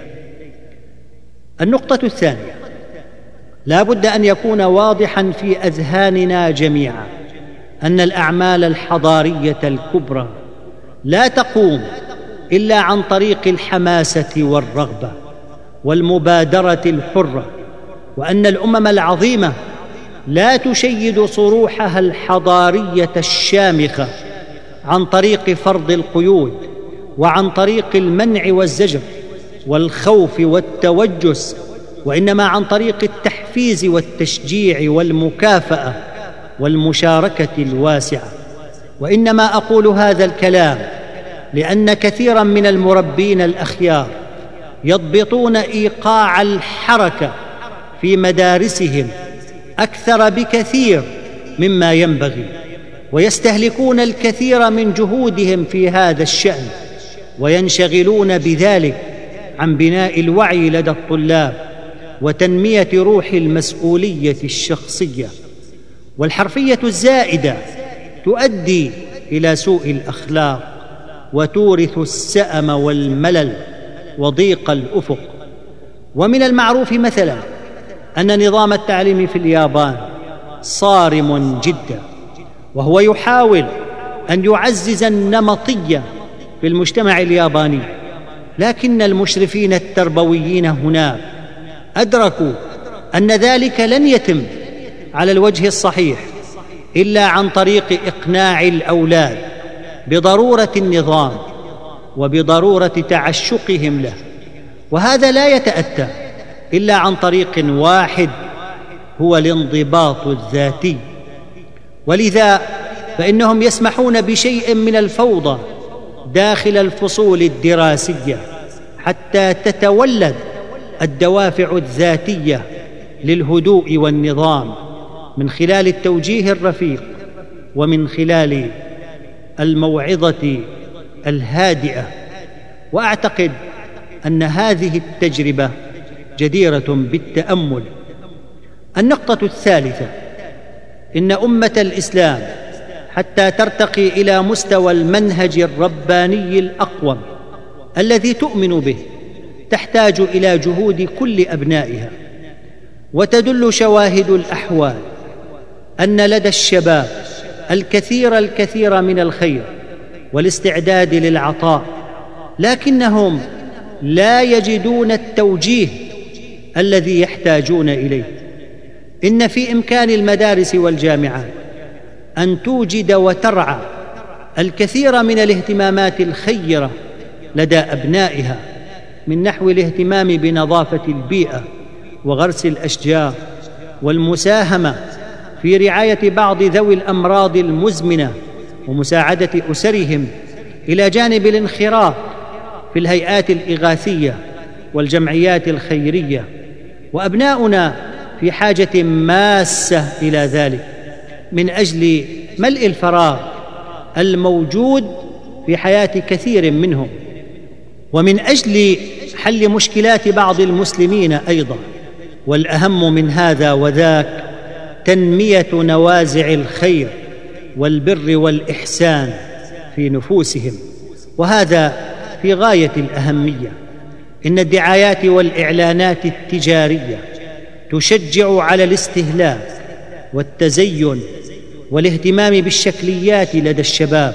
النقطة الثانية: لا بد أن يكون واضحاً في أذهاننا جميعاً أن الأعمال الحضارية الكبرى لا تقوم إلا عن طريق الحماسة والرغبة والمبادرة الحرة، وأن الأمم العظيمة لا تشيد صروحها الحضارية الشامخة عن طريق فرض القيود، وعن طريق المنع والزجر والخوف والتوجس، وإنما عن طريق التحفيز والتشجيع والمكافأة والمشاركة الواسعة. وإنما أقول هذا الكلام لأن كثيراً من المربين الأخيار يضبطون إيقاع الحركة في مدارسهم أكثر بكثير مما ينبغي، ويستهلكون الكثير من جهودهم في هذا الشأن، وينشغلون بذلك عن بناء الوعي لدى الطلاب وتنمية روح المسؤولية الشخصية. والحرفية الزائدة تؤدي إلى سوء الأخلاق وتورث السأم والملل وضيق الأفق. ومن المعروف مثلا أن نظام التعليم في اليابان صارم جدا، وهو يحاول أن يعزز النمطية في المجتمع الياباني، لكن المشرفين التربويين هناك أدركوا أن ذلك لن يتم على الوجه الصحيح إلا عن طريق إقناع الأولاد بضرورة النظام وبضرورة تعشقهم له، وهذا لا يتأتى إلا عن طريق واحد هو الانضباط الذاتي. ولذا فإنهم يسمحون بشيء من الفوضى داخل الفصول الدراسية حتى تتولد الدوافع الذاتية للهدوء والنظام من خلال التوجيه الرفيق ومن خلال الموعظة الهادئة. وأعتقد أن هذه التجربة جديرة بالتأمل. النقطة الثالثة: إن أمة الإسلام حتى ترتقي إلى مستوى المنهج الرباني الأقوم الذي تؤمن به تحتاج إلى جهود كل أبنائها. وتدل شواهد الأحوال أن لدى الشباب الكثير الكثير من الخير والاستعداد للعطاء، لكنهم لا يجدون التوجيه الذي يحتاجون إليه. إن في إمكان المدارس والجامعات أن توجد وترعى الكثير من الاهتمامات الخيرة لدى أبنائها، من نحو الاهتمام بنظافة البيئة وغرس الأشجار والمساهمة في رعاية بعض ذوي الأمراض المزمنة ومساعدة أسرهم، إلى جانب الانخراط في الهيئات الإغاثية والجمعيات الخيرية. وأبناؤنا في حاجة ماسة إلى ذلك من أجل ملء الفراغ الموجود في حياة كثير منهم، ومن أجل حل مشكلات بعض المسلمين أيضا. والأهم من هذا وذاك تنمية نوازع الخير والبر والإحسان في نفوسهم، وهذا في غاية الأهمية. إن الدعايات والإعلانات التجارية تشجع على الاستهلاك والتزين والاهتمام بالشكليات لدى الشباب،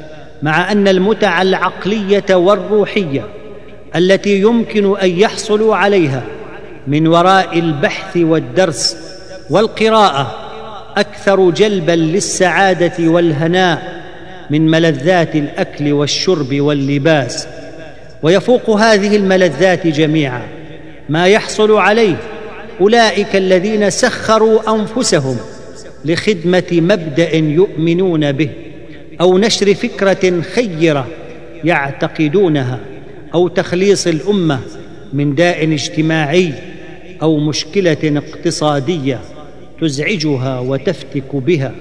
مع أن المتع العقلية والروحية التي يمكن أن يحصلوا عليها من وراء البحث والدرس والقراءة أكثر جلباً للسعادة والهناء من ملذات الأكل والشرب واللباس. ويفوق هذه الملذات جميعا ما يحصل عليه أولئك الذين سخروا أنفسهم لخدمة مبدأ يؤمنون به أو نشر فكرة خيرة يعتقدونها أو تخليص الأمة من داء اجتماعي أو مشكلة اقتصادية تزعجها وتفتك بها.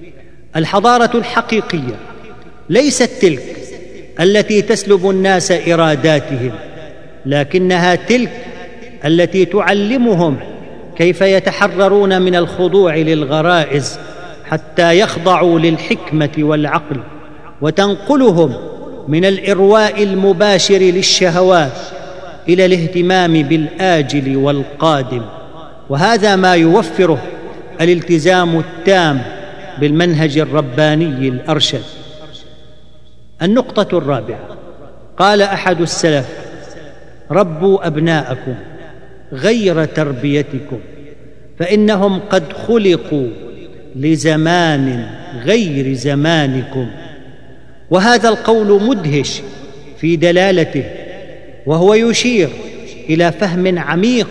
الحضارة الحقيقية ليست تلك التي تسلب الناس إراداتهم، لكنها تلك التي تعلمهم كيف يتحررون من الخضوع للغرائز حتى يخضعوا للحكمة والعقل، وتنقلهم من الإرواء المباشر للشهوات إلى الاهتمام بالآجل والقادم، وهذا ما يوفره الالتزام التام بالمنهج الرباني الأرشد. النقطة الرابعة: قال أحد السلف: ربوا أبناءكم غير تربيتكم، فإنهم قد خلقوا لزمان غير زمانكم. وهذا القول مدهش في دلالته، وهو يشير إلى فهم عميق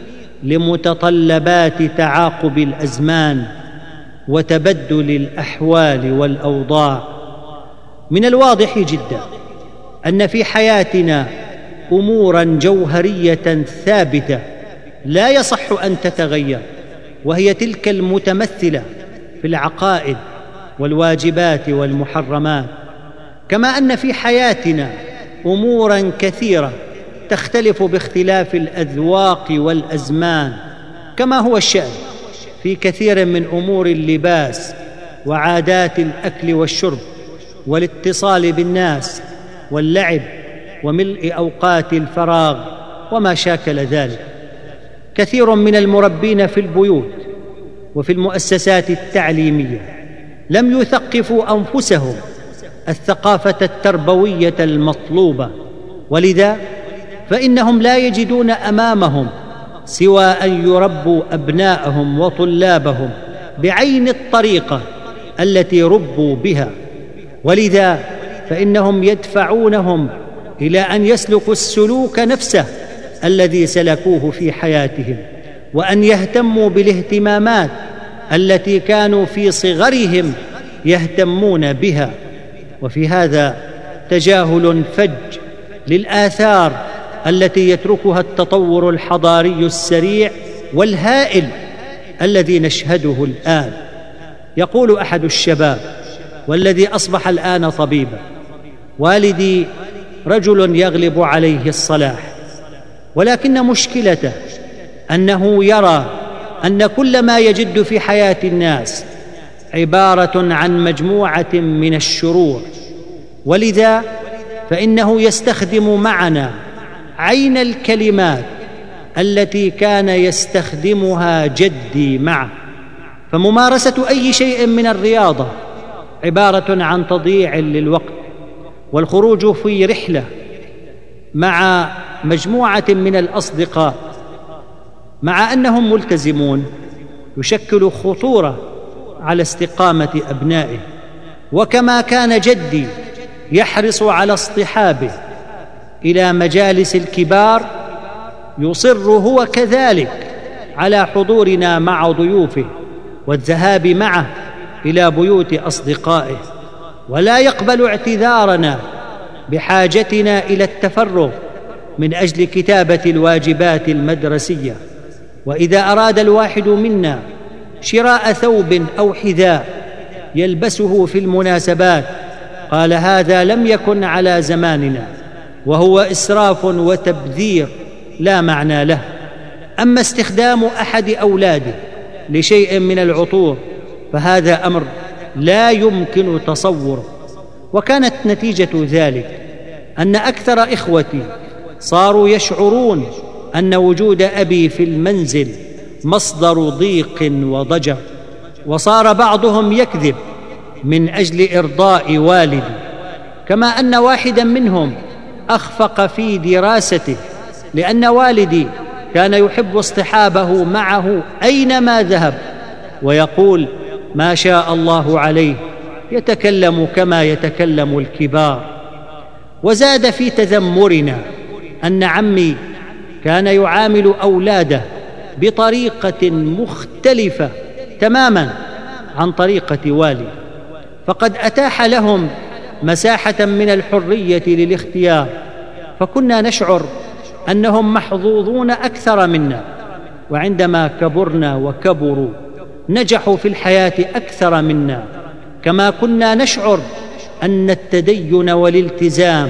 لمتطلبات تعاقب الأزمان وتبدل الأحوال والأوضاع. من الواضح جدا أن في حياتنا أموراً جوهرية ثابتة لا يصح أن تتغير، وهي تلك المتمثلة في العقائد والواجبات والمحرمات، كما أن في حياتنا أموراً كثيرة تختلف باختلاف الأذواق والأزمان، كما هو الشأن في كثير من أمور اللباس وعادات الأكل والشرب والاتصال بالناس واللعب وملء أوقات الفراغ وما شاكل ذلك. كثير من المربين في البيوت وفي المؤسسات التعليمية لم يثقفوا أنفسهم الثقافة التربوية المطلوبة، ولذا فإنهم لا يجدون أمامهم سوى أن يربوا أبناءهم وطلابهم بعين الطريقة التي ربوا بها، ولذا فإنهم يدفعونهم إلى أن يسلكوا السلوك نفسه الذي سلكوه في حياتهم، وأن يهتموا بالاهتمامات التي كانوا في صغرهم يهتمون بها. وفي هذا تجاهل فج للآثار التي يتركها التطور الحضاري السريع والهائل الذي نشهده الآن. يقول أحد الشباب والذي أصبح الآن طبيبا: والدي رجل يغلب عليه الصلاح، ولكن مشكلته أنه يرى أن كل ما يجد في حياة الناس عبارة عن مجموعة من الشرور، ولذا فإنه يستخدم معنا عين الكلمات التي كان يستخدمها جدي معه. فممارسة أي شيء من الرياضة عبارة عن تضييع للوقت، والخروج في رحلة مع مجموعة من الأصدقاء مع أنهم ملتزمون يشكل خطورة على استقامة أبنائه. وكما كان جدي يحرص على اصطحابه إلى مجالس الكبار، يصر هو كذلك على حضورنا مع ضيوفه والذهاب معه إلى بيوت أصدقائه، ولا يقبل اعتذارنا بحاجتنا إلى التفرغ من أجل كتابة الواجبات المدرسية. وإذا أراد الواحد منا شراء ثوب أو حذاء يلبسه في المناسبات قال: هذا لم يكن على زماننا، وهو إسراف وتبذير لا معنى له. أما استخدام أحد أولاده لشيء من العطور فهذا أمر لا يمكن تصوره. وكانت نتيجة ذلك أن أكثر إخوتي صاروا يشعرون أن وجود أبي في المنزل مصدر ضيق وضجر، وصار بعضهم يكذب من أجل إرضاء والدي، كما أن واحدا منهم أخفق في دراسته لأن والدي كان يحب اصطحابه معه أينما ذهب، ويقول: ما شاء الله عليه، يتكلم كما يتكلم الكبار. وزاد في تذمرنا أن عمي كان يعامل أولاده بطريقة مختلفة تماما عن طريقة والدي، فقد أتاح لهم مساحة من الحرية للاختيار، فكنا نشعر أنهم محظوظون أكثر منا، وعندما كبرنا وكبروا نجحوا في الحياة أكثر منا، كما كنا نشعر أن التدين والالتزام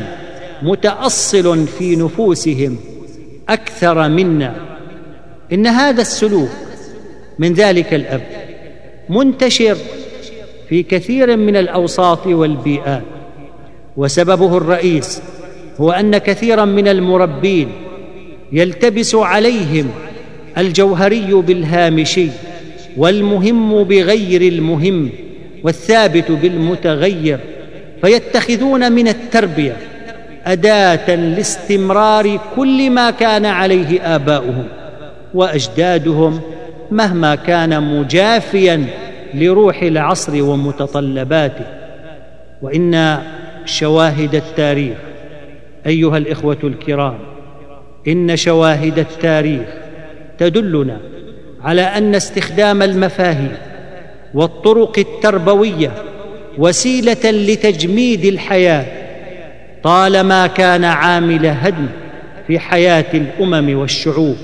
متأصل في نفوسهم أكثر منا. إن هذا السلوك من ذلك الأب منتشر في كثير من الأوساط والبيئات، وسببه الرئيس هو أن كثيرا من المربين يلتبس عليهم الجوهري بالهامشي، والمهم بغير المهم، والثابت بالمتغير، فيتخذون من التربية أداة لاستمرار كل ما كان عليه آباؤهم وأجدادهم مهما كان مجافيا لروح العصر ومتطلباته. وإن شواهد التاريخ أيها الإخوة الكرام، إن شواهد التاريخ تدلنا على أن استخدام المفاهيم والطرق التربوية وسيلة لتجميد الحياة طالما كان عامل هدم في حياة الأمم والشعوب.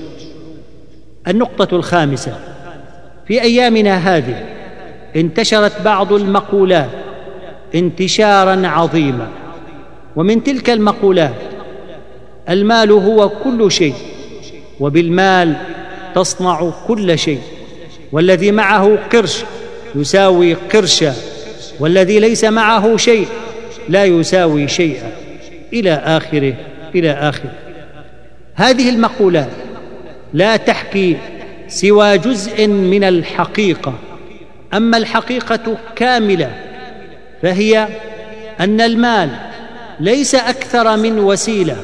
النقطة الخامسة: في أيامنا هذه انتشرت بعض المقولات انتشاراً عظيما، ومن تلك المقولات: المال هو كل شيء، وبالمال تصنع كل شيء، والذي معه قرش يساوي قرشا، والذي ليس معه شيء لا يساوي شيئا، إلى آخره إلى آخره. هذه المقولات لا تحكي سوى جزء من الحقيقة، أما الحقيقة كاملة فهي أن المال ليس أكثر من وسيلة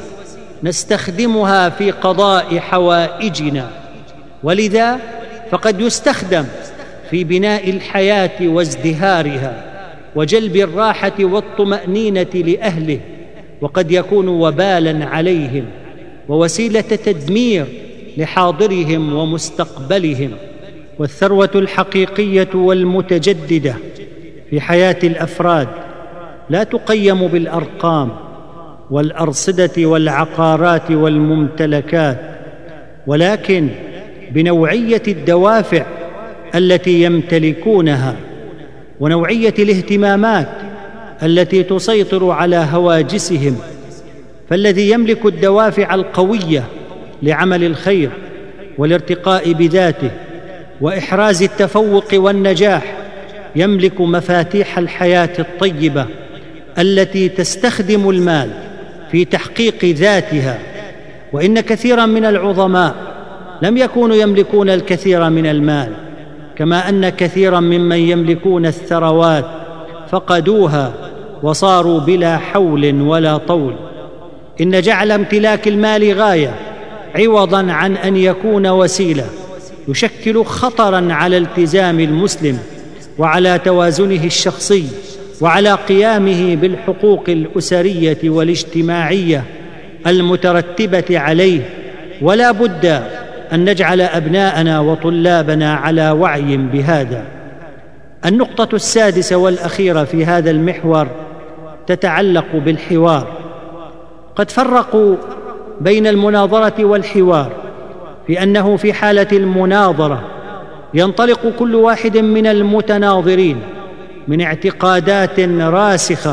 نستخدمها في قضاء حوائجنا، ولذا فقد يستخدم في بناء الحياة وازدهارها وجلب الراحة والطمأنينة لأهله، وقد يكون وبالاً عليهم ووسيلة تدمير لحاضرهم ومستقبلهم. والثروة الحقيقية والمتجددة في حياة الأفراد لا تقيم بالأرقام والأرصدة والعقارات والممتلكات، ولكن بنوعية الدوافع التي يمتلكونها ونوعية الاهتمامات التي تسيطر على هواجسهم. فالذي يملك الدوافع القوية لعمل الخير والارتقاء بذاته وإحراز التفوق والنجاح يملك مفاتيح الحياة الطيبة التي تستخدم المال في تحقيق ذاتها. وإن كثيراً من العظماء لم يكونوا يملكون الكثير من المال، كما أن كثيراً ممن يملكون الثروات فقدوها وصاروا بلا حول ولا طول. إن جعل امتلاك المال غاية عوضاً عن أن يكون وسيلة يشكل خطراً على التزام المسلم وعلى توازنه الشخصي وعلى قيامه بالحقوق الأسرية والاجتماعية المترتبة عليه. ولا بد أن نجعل أبناءنا وطلابنا على وعي بهذا. النقطة السادسة والأخيرة في هذا المحور تتعلق بالحوار. قد فرقوا بين المناظرة والحوار في أنه في حالة المناظرة ينطلق كل واحد من المتناظرين من اعتقادات راسخة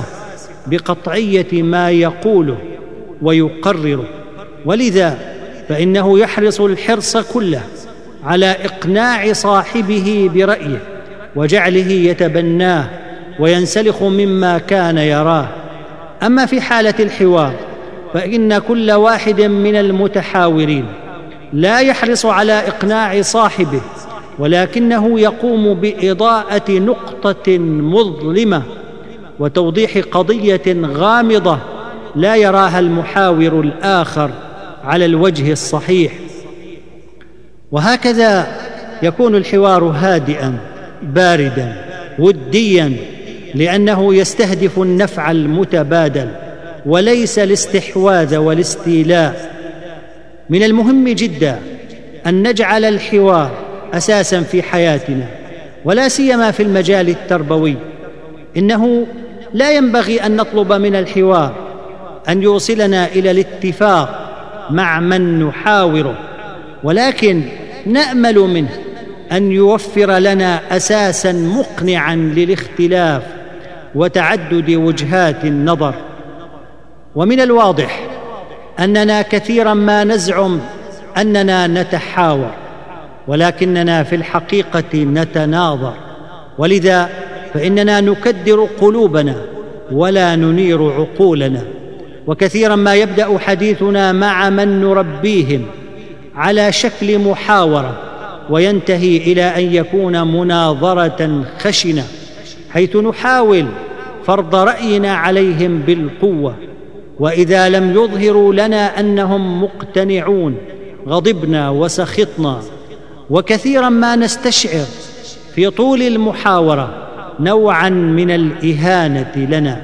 بقطعية ما يقوله ويقرره، ولذا فإنه يحرص الحرص كله على إقناع صاحبه برأيه وجعله يتبناه وينسلخ مما كان يراه. أما في حالة الحوار فإن كل واحد من المتحاورين لا يحرص على إقناع صاحبه، ولكنه يقوم بإضاءة نقطة مظلمة وتوضيح قضية غامضة لا يراها المحاور الآخر على الوجه الصحيح. وهكذا يكون الحوار هادئاً بارداً ودياً، لأنه يستهدف النفع المتبادل وليس الاستحواذ والاستيلاء. من المهم جداً أن نجعل الحوار أساساً في حياتنا، ولا سيما في المجال التربوي. إنه لا ينبغي أن نطلب من الحوار أن يوصلنا إلى الاتفاق مع من نحاوره، ولكن نأمل منه أن يوفر لنا أساساً مقنعاً للاختلاف وتعدد وجهات النظر. ومن الواضح أننا كثيراً ما نزعم أننا نتحاور، ولكننا في الحقيقة نتناظر، ولذا فإننا نكدر قلوبنا ولا ننير عقولنا. وكثيراً ما يبدأ حديثنا مع من نربيهم على شكل محاورة وينتهي إلى أن يكون مناظرة خشنة، حيث نحاول فرض رأينا عليهم بالقوة، وإذا لم يظهروا لنا أنهم مقتنعون غضبنا وسخطنا. وكثيراً ما نستشعر في طول المحاورة نوعاً من الإهانة لنا.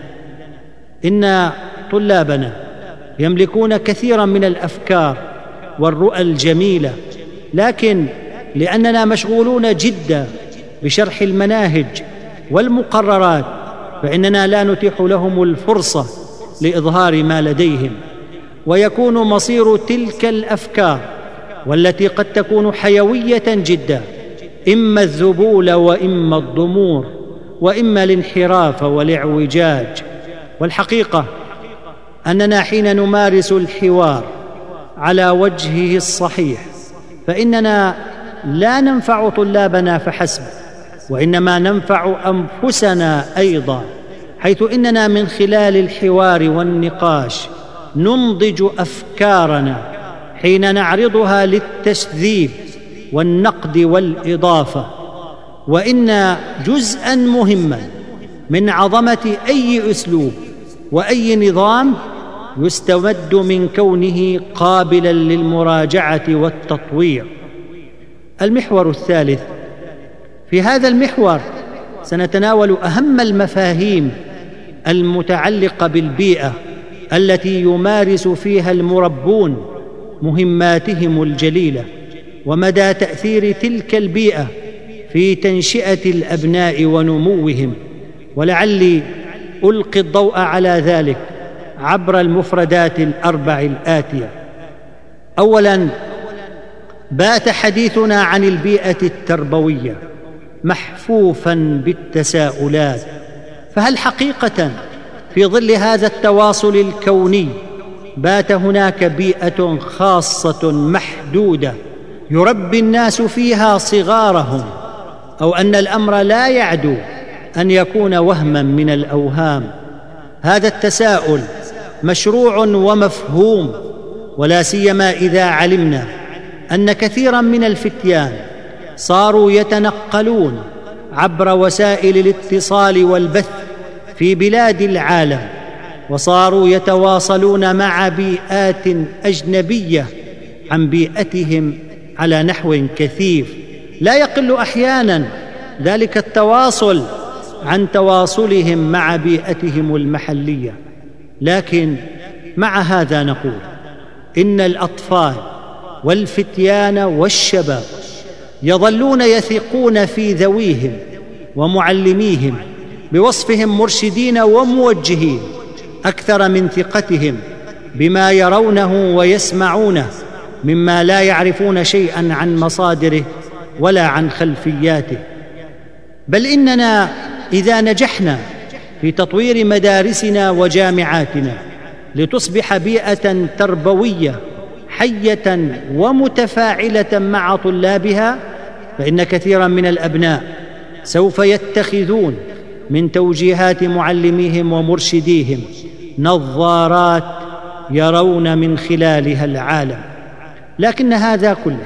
إن طلابنا يملكون كثيراً من الأفكار والرؤى الجميلة، لكن لأننا مشغولون جداً بشرح المناهج والمقررات فإننا لا نتيح لهم الفرصة لإظهار ما لديهم، ويكون مصير تلك الأفكار والتي قد تكون حيوية جداً إما الذبول وإما الضمور وإما الانحراف والاعوجاج. والحقيقة أننا حين نمارس الحوار على وجهه الصحيح فإننا لا ننفع طلابنا فحسب، وإنما ننفع أنفسنا أيضا، حيث إننا من خلال الحوار والنقاش ننضج أفكارنا حين نعرضها للتشذيب والنقد والإضافة. وإن جزءا مهما من عظمة أي أسلوب وأي نظام يستمد من كونه قابلا للمراجعة والتطوير. المحور الثالث، في هذا المحور سنتناول أهم المفاهيم المتعلقة بالبيئة التي يمارس فيها المربون مهماتهم الجليلة، ومدى تأثير تلك البيئة في تنشئة الأبناء ونموهم. ولعلي ألقي الضوء على ذلك عبر المفردات الأربع الآتية. أولاً، بات حديثنا عن البيئة التربوية محفوفاً بالتساؤلات، فهل حقيقة في ظل هذا التواصل الكوني بات هناك بيئة خاصة محدودة يربي الناس فيها صغارهم، أو أن الأمر لا يعدو أن يكون وهما من الأوهام؟ هذا التساؤل مشروع ومفهوم، ولا سيما إذا علمنا أن كثيرا من الفتيان صاروا يتنقلون عبر وسائل الاتصال والبث في بلاد العالم، وصاروا يتواصلون مع بيئات أجنبية عن بيئتهم على نحو كثيف. لا يقل أحيانا ذلك التواصل عن تواصلهم مع بيئتهم المحلية. لكن مع هذا نقول إن الأطفال والفتيان والشباب يظلون يثقون في ذويهم ومعلميهم بوصفهم مرشدين وموجهين أكثر من ثقتهم بما يرونه ويسمعونه مما لا يعرفون شيئا عن مصادره ولا عن خلفياته. بل إننا إذا نجحنا في تطوير مدارسنا وجامعاتنا لتصبح بيئة تربوية حية ومتفاعلة مع طلابها، فإن كثيرا من الأبناء سوف يتخذون من توجيهات معلميهم ومرشديهم نظارات يرون من خلالها العالم. لكن هذا كله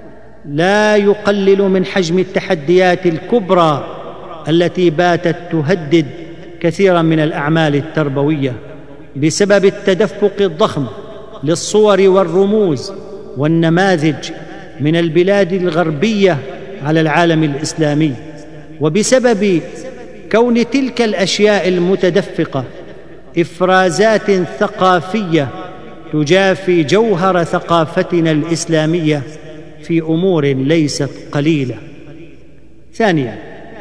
لا يقلل من حجم التحديات الكبرى التي باتت تهدد كثيرا من الأعمال التربوية بسبب التدفق الضخم للصور والرموز والنماذج من البلاد الغربية على العالم الإسلامي، وبسبب كون تلك الأشياء المتدفقة إفرازات ثقافية تجافي جوهر ثقافتنا الإسلامية في أمور ليست قليلة. ثانيا،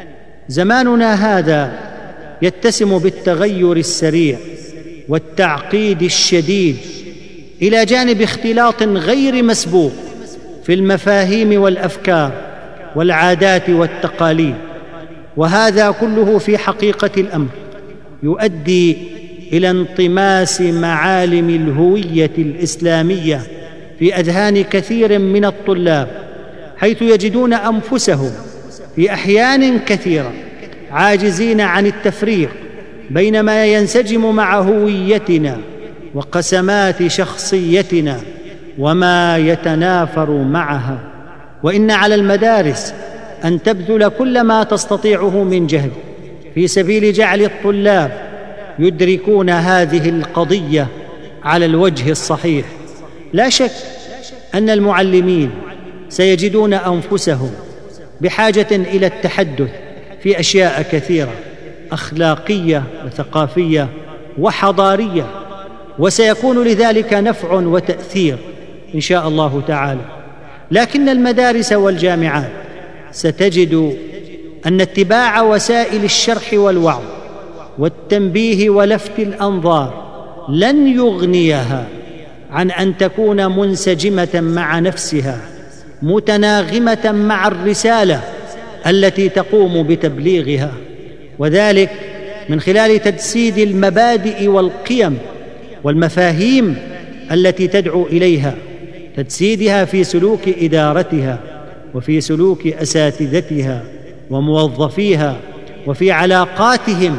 زماننا هذا يتسم بالتغير السريع والتعقيد الشديد، إلى جانب اختلاط غير مسبوق في المفاهيم والأفكار والعادات والتقاليد. وهذا كله في حقيقة الأمر يؤدي إلى انطماس معالم الهوية الإسلامية في أذهان كثير من الطلاب، حيث يجدون أنفسهم في أحيان كثيرة عاجزين عن التفريق بين ما ينسجم مع هويتنا وقسمات شخصيتنا وما يتنافر معها. وإن على المدارس أن تبذل كل ما تستطيعه من جهد في سبيل جعل الطلاب يدركون هذه القضية على الوجه الصحيح. لا شك أن المعلمين سيجدون أنفسهم بحاجة إلى التحدث في أشياء كثيرة أخلاقية وثقافية وحضارية، وسيكون لذلك نفع وتأثير إن شاء الله تعالى. لكن المدارس والجامعات ستجد أن اتباع وسائل الشرح والوعظ والتنبيه ولفت الأنظار لن يغنيها عن أن تكون منسجمة مع نفسها، متناغمة مع الرسالة التي تقوم بتبليغها، وذلك من خلال تجسيد المبادئ والقيم والمفاهيم التي تدعو إليها، تجسيدها في سلوك إدارتها وفي سلوك أساتذتها وموظفيها وفي علاقاتهم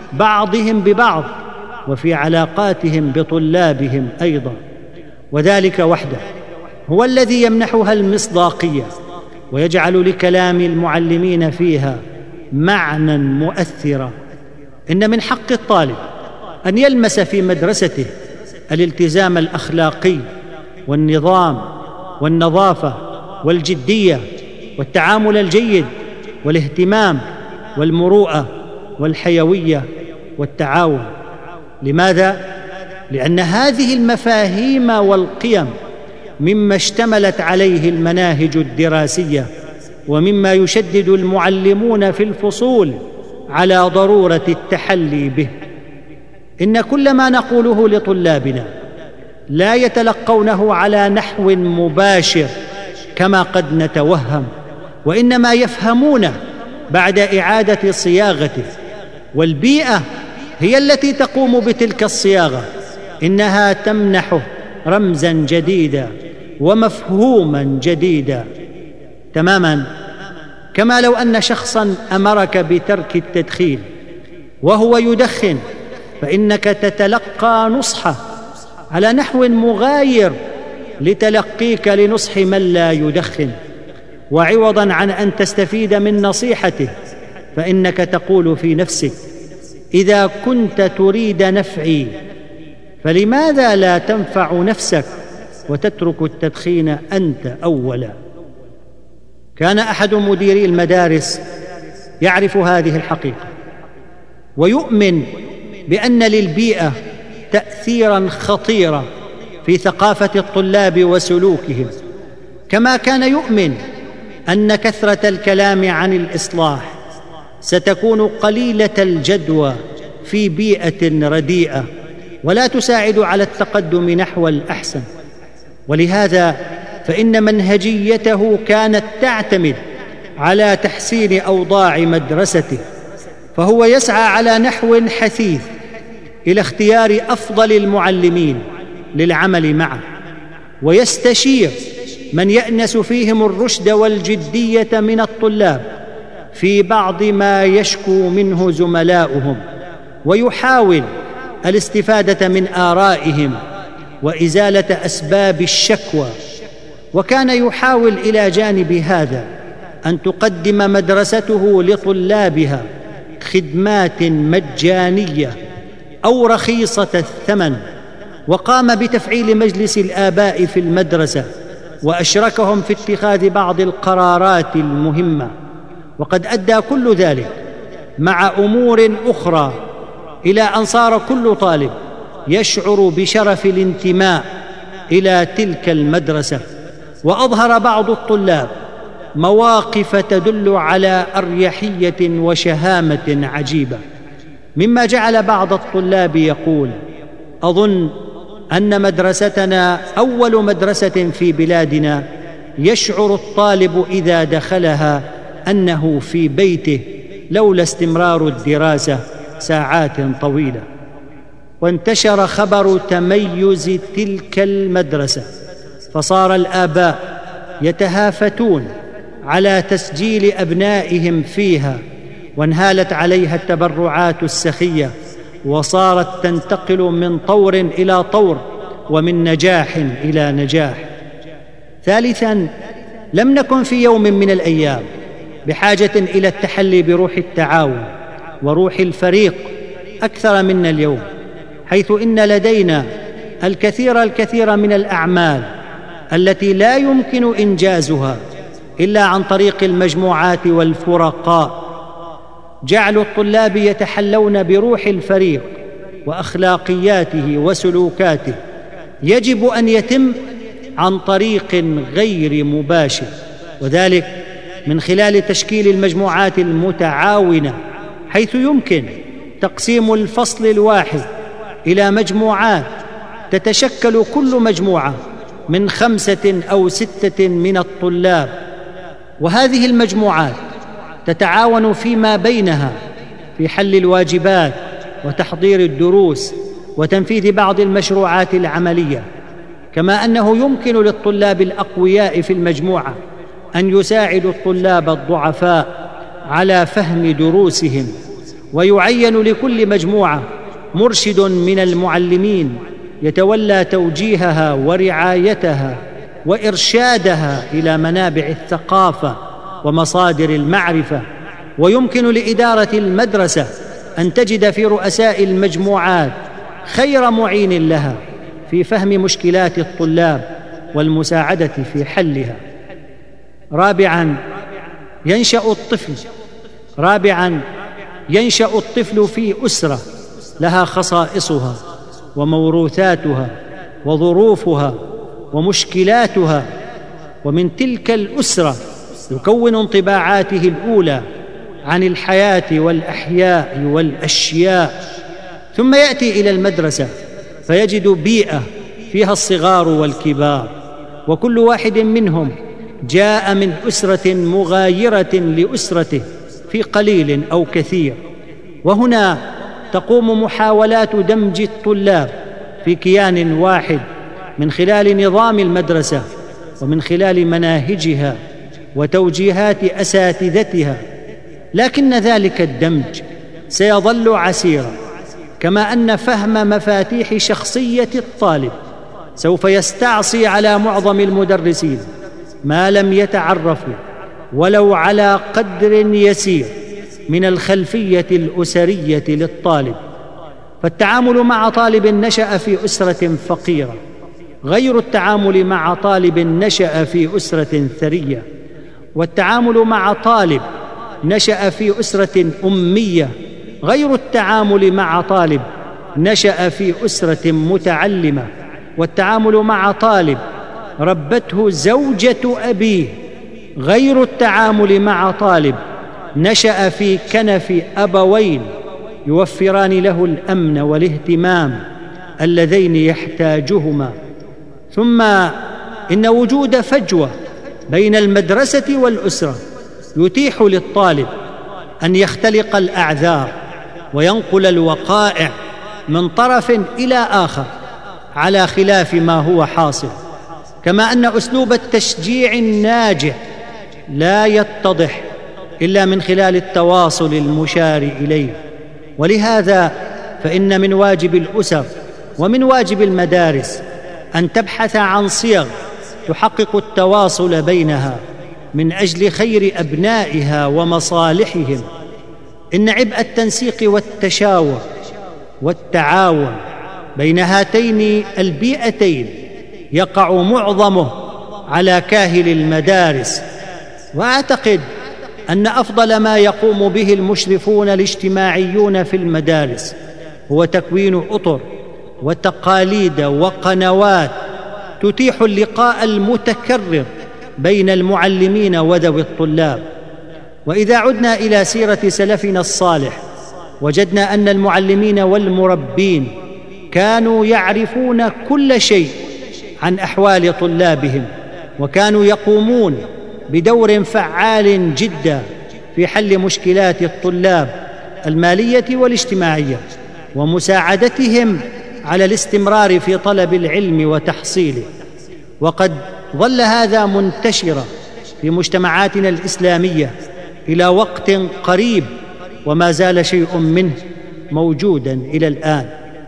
بعضهم ببعض وفي علاقاتهم بطلابهم أيضا، وذلك وحده هو الذي يمنحها المصداقية ويجعل لكلام المعلمين فيها معنى مؤثرا. إن من حق الطالب أن يلمس في مدرسته الالتزام الأخلاقي والنظام والنظافة والجدية والتعامل الجيد والاهتمام والمروءة والحيوية والتعاون. لماذا؟ لأن هذه المفاهيم والقيم مما اشتملت عليه المناهج الدراسية، ومما يشدد المعلمون في الفصول على ضرورة التحلي به. إن كل ما نقوله لطلابنا لا يتلقونه على نحو مباشر كما قد نتوهم، وإنما يفهمونه بعد إعادة صياغته، والبيئة هي التي تقوم بتلك الصياغة. إنها تمنحه رمزا جديدا ومفهوما جديدا، تماما كما لو أن شخصا أمرك بترك التدخين وهو يدخن، فإنك تتلقى نصحه على نحو مغاير لتلقيك لنصح من لا يدخن، وعوضا عن أن تستفيد من نصيحته فإنك تقول في نفسك: إذا كنت تريد نفعي فلماذا لا تنفع نفسك وتترك التدخين أنت أولا؟ كان أحد مديري المدارس يعرف هذه الحقيقة ويؤمن بأن للبيئة تأثيرا خطيرا في ثقافة الطلاب وسلوكهم، كما كان يؤمن أن كثرة الكلام عن الإصلاح ستكون قليلة الجدوى في بيئة رديئة ولا تساعد على التقدم نحو الأحسن. ولهذا فإن منهجيته كانت تعتمد على تحسين أوضاع مدرسته، فهو يسعى على نحو حثيث إلى اختيار أفضل المعلمين للعمل معه، ويستشير من يأنس فيهم الرشد والجدية من الطلاب في بعض ما يشكو منه زملاؤهم، ويحاول الاستفادة من آرائهم وإزالة أسباب الشكوى. وكان يحاول إلى جانب هذا أن تقدم مدرسته لطلابها خدمات مجانية أو رخيصة الثمن، وقام بتفعيل مجلس الآباء في المدرسة وأشركهم في اتخاذ بعض القرارات المهمة. وقد أدى كل ذلك مع أمور أخرى إلى أن صار كل طالب يشعر بشرف الانتماء إلى تلك المدرسة. وأظهر بعض الطلاب مواقف تدل على أريحية وشهامة عجيبة، مما جعل بعض الطلاب يقول: أظن أن مدرستنا أول مدرسة في بلادنا يشعر الطالب إذا دخلها أنه في بيته لولا استمرار الدراسة ساعات طويلة. وانتشر خبر تميز تلك المدرسة، فصار الآباء يتهافتون على تسجيل أبنائهم فيها، وانهالت عليها التبرعات السخية، وصارت تنتقل من طور إلى طور ومن نجاح إلى نجاح. ثالثاً، لم نكن في يوم من الأيام بحاجة إلى التحلي بروح التعاون وروح الفريق أكثر منا اليوم، حيث إن لدينا الكثير الكثير من الأعمال التي لا يمكن إنجازها إلا عن طريق المجموعات والفرقاء. جعل الطلاب يتحلون بروح الفريق وأخلاقياته وسلوكاته يجب أن يتم عن طريق غير مباشر، وذلك من خلال تشكيل المجموعات المتعاونة، حيث يمكن تقسيم الفصل الواحد إلى مجموعات تتشكل كل مجموعة من خمسة أو ستة من الطلاب، وهذه المجموعات تتعاون فيما بينها في حل الواجبات وتحضير الدروس وتنفيذ بعض المشروعات العملية. كما أنه يمكن للطلاب الأقوياء في المجموعة أن يساعدوا الطلاب الضعفاء على فهم دروسهم، ويعين لكل مجموعة مرشد من المعلمين يتولى توجيهها ورعايتها وإرشادها إلى منابع الثقافة ومصادر المعرفة. ويمكن لإدارة المدرسة أن تجد في رؤساء المجموعات خير معين لها في فهم مشكلات الطلاب والمساعدة في حلها. رابعاً ينشأ الطفل رابعاً ينشأ الطفل في أسرة لها خصائصها وموروثاتها وظروفها ومشكلاتها، ومن تلك الأسرة يكون انطباعاته الأولى عن الحياة والأحياء والأشياء، ثم يأتي إلى المدرسة فيجد بيئة فيها الصغار والكبار، وكل واحد منهم جاء من أسرة مغايرة لأسرته في قليل أو كثير. وهنا تقوم محاولات دمج الطلاب في كيان واحد من خلال نظام المدرسة ومن خلال مناهجها وتوجيهات أساتذتها، لكن ذلك الدمج سيظل عسيرا، كما أن فهم مفاتيح شخصية الطالب سوف يستعصي على معظم المدرسين ما لم يتعرفوا ولو على قدر يسير من الخلفية الأسرية للطالب. فالتعامل مع طالب نشأ في أسرة فقيرة غير التعامل مع طالب نشأ في أسرة ثرية، والتعامل مع طالب نشأ في أسرة أمية غير التعامل مع طالب نشأ في أسرة متعلمة، والتعامل مع طالب ربته زوجة أبيه غير التعامل مع طالب نشأ في كنف أبوين يوفران له الأمن والاهتمام اللذين يحتاجهما. ثم إن وجود فجوة بين المدرسة والأسرة يتيح للطالب أن يختلق الأعذار وينقل الوقائع من طرف إلى آخر على خلاف ما هو حاصل، كما أن أسلوب التشجيع الناجح لا يتضح إلا من خلال التواصل المشار إليه. ولهذا فإن من واجب الأسر ومن واجب المدارس أن تبحث عن صيغ تحقق التواصل بينها من أجل خير أبنائها ومصالحهم. إن عبء التنسيق والتشاور والتعاون بين هاتين البيئتين يقع معظمه على كاهل المدارس، وأعتقد أن أفضل ما يقوم به المشرفون الاجتماعيون في المدارس هو تكوين أطر وتقاليد وقنوات تتيح اللقاء المتكرر بين المعلمين وذوي الطلاب. وإذا عدنا إلى سيرة سلفنا الصالح وجدنا أن المعلمين والمربين كانوا يعرفون كل شيء عن أحوال طلابهم، وكانوا يقومون بدور فعال جدا في حل مشكلات الطلاب المالية والاجتماعية ومساعدتهم على الاستمرار في طلب العلم وتحصيله. وقد ظل هذا منتشرا في مجتمعاتنا الإسلامية إلى وقت قريب، وما زال شيء منه موجودا إلى الآن.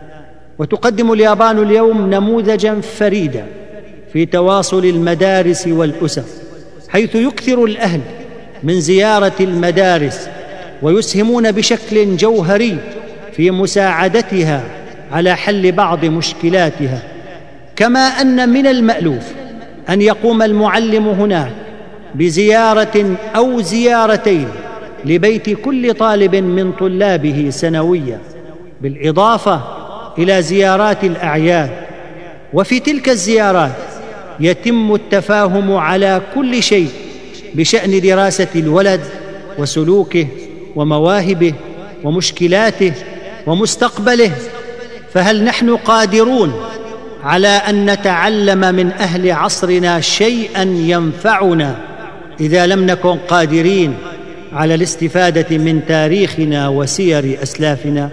وتقدم اليابان اليوم نموذجا فريدا في تواصل المدارس والأسر، حيث يكثر الأهل من زيارة المدارس ويسهمون بشكل جوهري في مساعدتها على حل بعض مشكلاتها. كما أن من المألوف أن يقوم المعلم هناك بزيارة أو زيارتين لبيت كل طالب من طلابه سنويا، بالإضافة إلى زيارات الأعياد. وفي تلك الزيارات يتم التفاهم على كل شيء بشأن دراسة الولد وسلوكه ومواهبه ومشكلاته ومستقبله. فهل نحن قادرون على أن نتعلم من أهل عصرنا شيئا ينفعنا إذا لم نكن قادرين على الاستفادة من تاريخنا وسير أسلافنا؟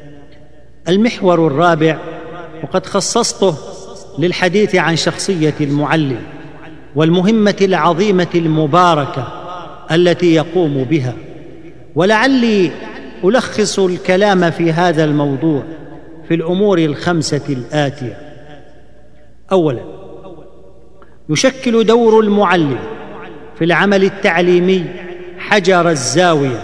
المحور الرابع، وقد خصصته للحديث عن شخصية المعلم والمهمة العظيمة المباركة التي يقوم بها. ولعلي ألخص الكلام في هذا الموضوع في الأمور الخمسة الآتية. أولا، يشكل دور المعلم في العمل التعليمي حجر الزاوية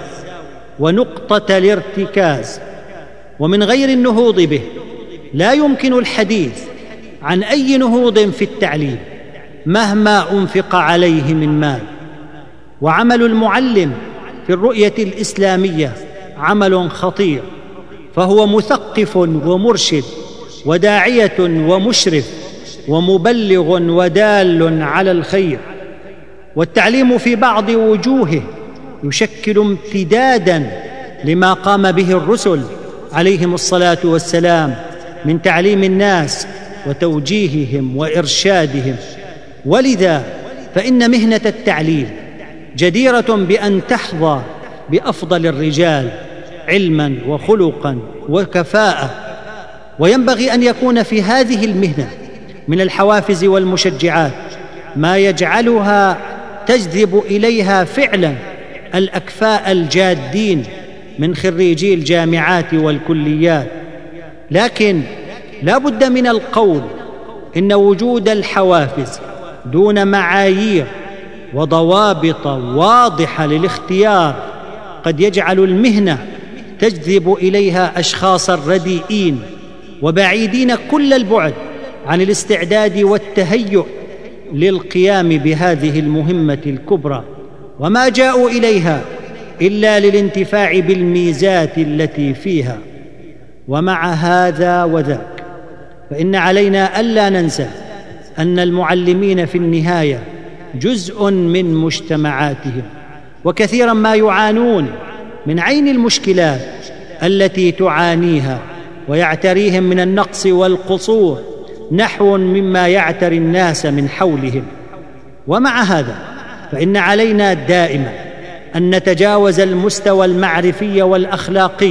ونقطة الارتكاز، ومن غير النهوض به لا يمكن الحديث عن أي نهوض في التعليم مهما أنفق عليه من مال. وعمل المعلم في الرؤية الإسلامية عمل خطير، فهو مثقف ومرشد وداعية ومشرف ومبلغ ودال على الخير. والتعليم في بعض وجوهه يشكل امتدادا لما قام به الرسل عليهم الصلاة والسلام من تعليم الناس وتوجيههم وإرشادهم. ولذا فإن مهنة التعليم جديرة بأن تحظى بأفضل الرجال علما وخلقا وكفاءة، وينبغي أن يكون في هذه المهنة من الحوافز والمشجعات ما يجعلها تجذب إليها فعلا الأكفاء الجادين من خريجي الجامعات والكليات. لكن لا بد من القول إن وجود الحوافز دون معايير وضوابط واضحة للاختيار قد يجعل المهنة تجذب إليها أشخاصا رديئين وبعيدين كل البعد عن الاستعداد والتهيؤ للقيام بهذه المهمة الكبرى، وما جاءوا إليها إلا للانتفاع بالميزات التي فيها. ومع هذا وذاك فإن علينا ألا ننسى أن المعلمين في النهاية جزء من مجتمعاتهم، وكثيرا ما يعانون من عين المشكلات التي تعانيها ويعتريهم من النقص والقصور نحو مما يعتري الناس من حولهم. ومع هذا فإن علينا دائما أن نتجاوز المستوى المعرفي والأخلاقي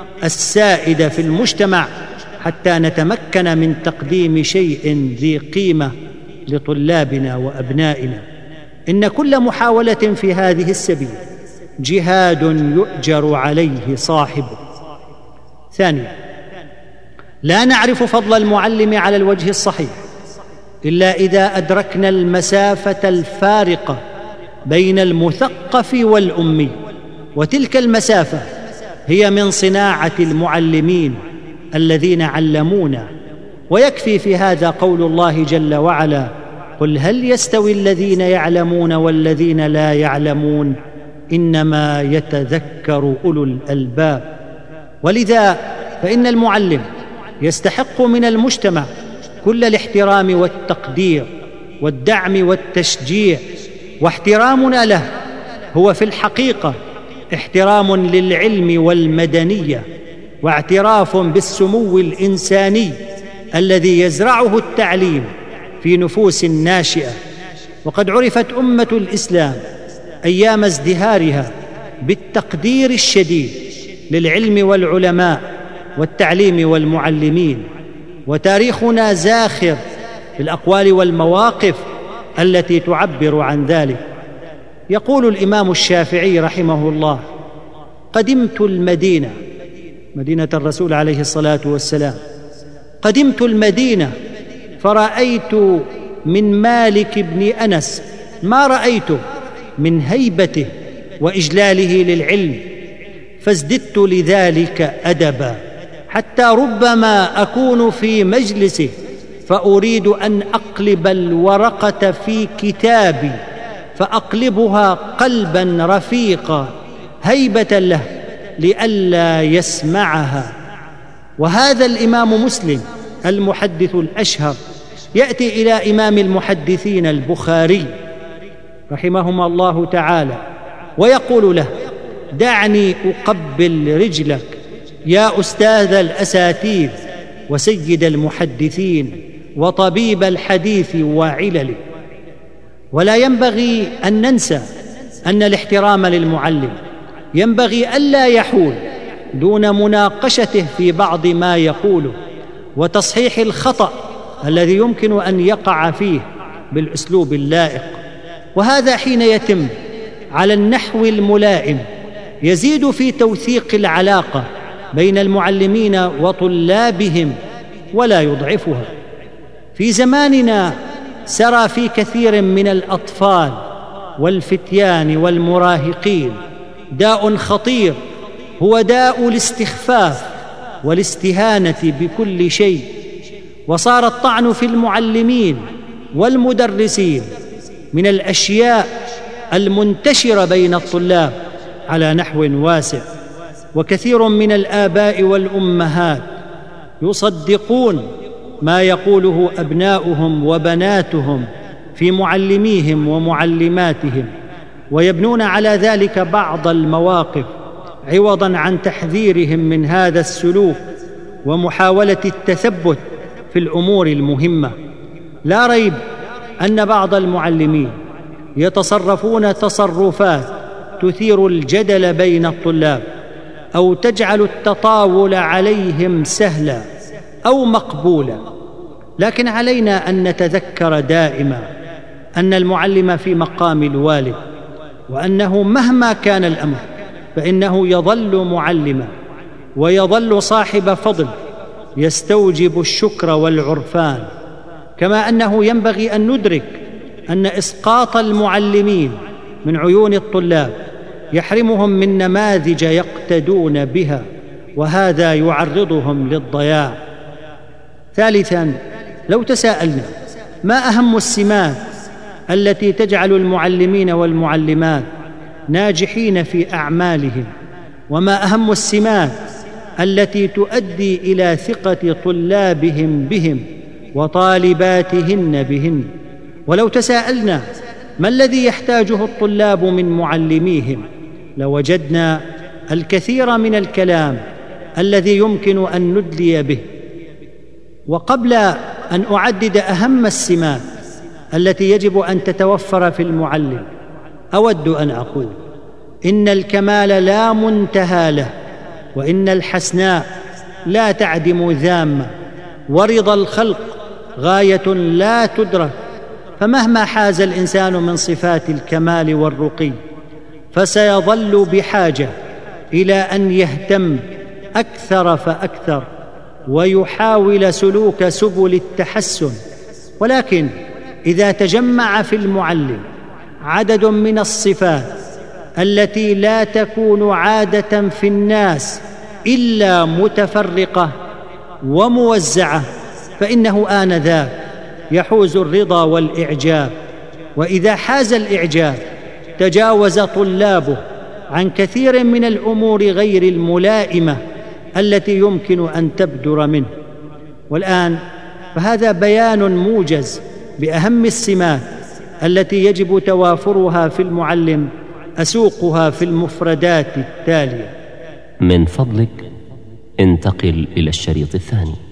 السائد في المجتمع حتى نتمكن من تقديم شيء ذي قيمة لطلابنا وأبنائنا. إن كل محاولة في هذه السبيل جهاد يؤجر عليه صاحبه. ثانيا، لا نعرف فضل المعلم على الوجه الصحيح إلا إذا أدركنا المسافة الفارقة بين المثقف والأمي، وتلك المسافة هي من صناعة المعلمين الذين علمونا. ويكفي في هذا قول الله جل وعلا: قل هل يستوي الذين يعلمون والذين لا يعلمون إنما يتذكر أولو الألباب. ولذا فإن المعلم يستحق من المجتمع كل الاحترام والتقدير والدعم والتشجيع، واحترامنا له هو في الحقيقة احترام للعلم والمدنية، واعتراف بالسمو الإنساني الذي يزرعه التعليم في نفوس ناشئة. وقد عرفت أمة الإسلام أيام ازدهارها بالتقدير الشديد للعلم والعلماء والتعليم والمعلمين، وتاريخنا زاخر بالأقوال والمواقف التي تعبر عن ذلك. يقول الإمام الشافعي رحمه الله: قدمت المدينة، مدينة الرسول عليه الصلاة والسلام، قدمت المدينة فرأيت من مالك بن أنس ما رأيته من هيبته وإجلاله للعلم، فازددت لذلك أدبا، حتى ربما أكون في مجلسه فأريد أن أقلب الورقة في كتابي فأقلبها قلبا رفيقا هيبة له لئلا يسمعها. وهذا الإمام مسلم المحدث الأشهر يأتي إلى إمام المحدثين البخاري رحمهما الله تعالى ويقول له: دعني أقبل رجلك يا أستاذ الأساتيذ وسيد المحدثين وطبيب الحديث وعلله. ولا ينبغي أن ننسى أن الاحترام للمعلم ينبغي ألا يحول دون مناقشته في بعض ما يقوله وتصحيح الخطأ الذي يمكن أن يقع فيه بالأسلوب اللائق، وهذا حين يتم على النحو الملائم يزيد في توثيق العلاقة بين المعلمين وطلابهم ولا يضعفها. في زماننا سرى في كثير من الأطفال والفتيان والمراهقين داء خطير، هو داء الاستخفاف والاستهانة بكل شيء، وصار الطعن في المعلمين والمدرسين من الأشياء المنتشرة بين الطلاب على نحو واسع. وكثير من الآباء والأمهات يصدقون ما يقوله أبناؤهم وبناتهم في معلميهم ومعلماتهم، ويبنون على ذلك بعض المواقف عوضاً عن تحذيرهم من هذا السلوك ومحاولة التثبت في الأمور المهمة. لا ريب أن بعض المعلمين يتصرفون تصرفات تثير الجدل بين الطلاب أو تجعل التطاول عليهم سهلا أو مقبولا، لكن علينا أن نتذكر دائما أن المعلم في مقام الوالد، وأنه مهما كان الأمر فإنه يظل معلما ويظل صاحب فضل يستوجب الشكر والعرفان. كما أنه ينبغي أن ندرك أن إسقاط المعلمين من عيون الطلاب يحرمهم من نماذج يقتدون بها، وهذا يعرضهم للضياع. ثالثاً، لو تساءلنا ما أهم السمات التي تجعل المعلمين والمعلمات ناجحين في أعمالهم، وما أهم السمات التي تؤدي إلى ثقة طلابهم بهم وطالباتهن بهن، ولو تساءلنا ما الذي يحتاجه الطلاب من معلميهم، لوجدنا الكثير من الكلام الذي يمكن أن ندلي به. وقبل أن أعدد أهم السمات التي يجب أن تتوفر في المعلم، أود أن أقول إن الكمال لا منتهى له، وإن الحسناء لا تعدم ذامة، ورضا الخلق غاية لا تدرك. فمهما حاز الإنسان من صفات الكمال والرقي فسيظل بحاجة إلى أن يهتم أكثر فأكثر ويحاول سلوك سبل التحسن. ولكن إذا تجمع في المعلم عدد من الصفات التي لا تكون عادة في الناس إلا متفرقة وموزعة، فإنه آنذاك يحوز الرضا والإعجاب. وإذا حاز الإعجاب تجاوز طلابه عن كثير من الأمور غير الملائمة التي يمكن أن تبدر منه. والآن فهذا بيان موجز بأهم السمات التي يجب توافرها في المعلم، أسوقها في المفردات التالية. من فضلك انتقل إلى الشريط الثاني.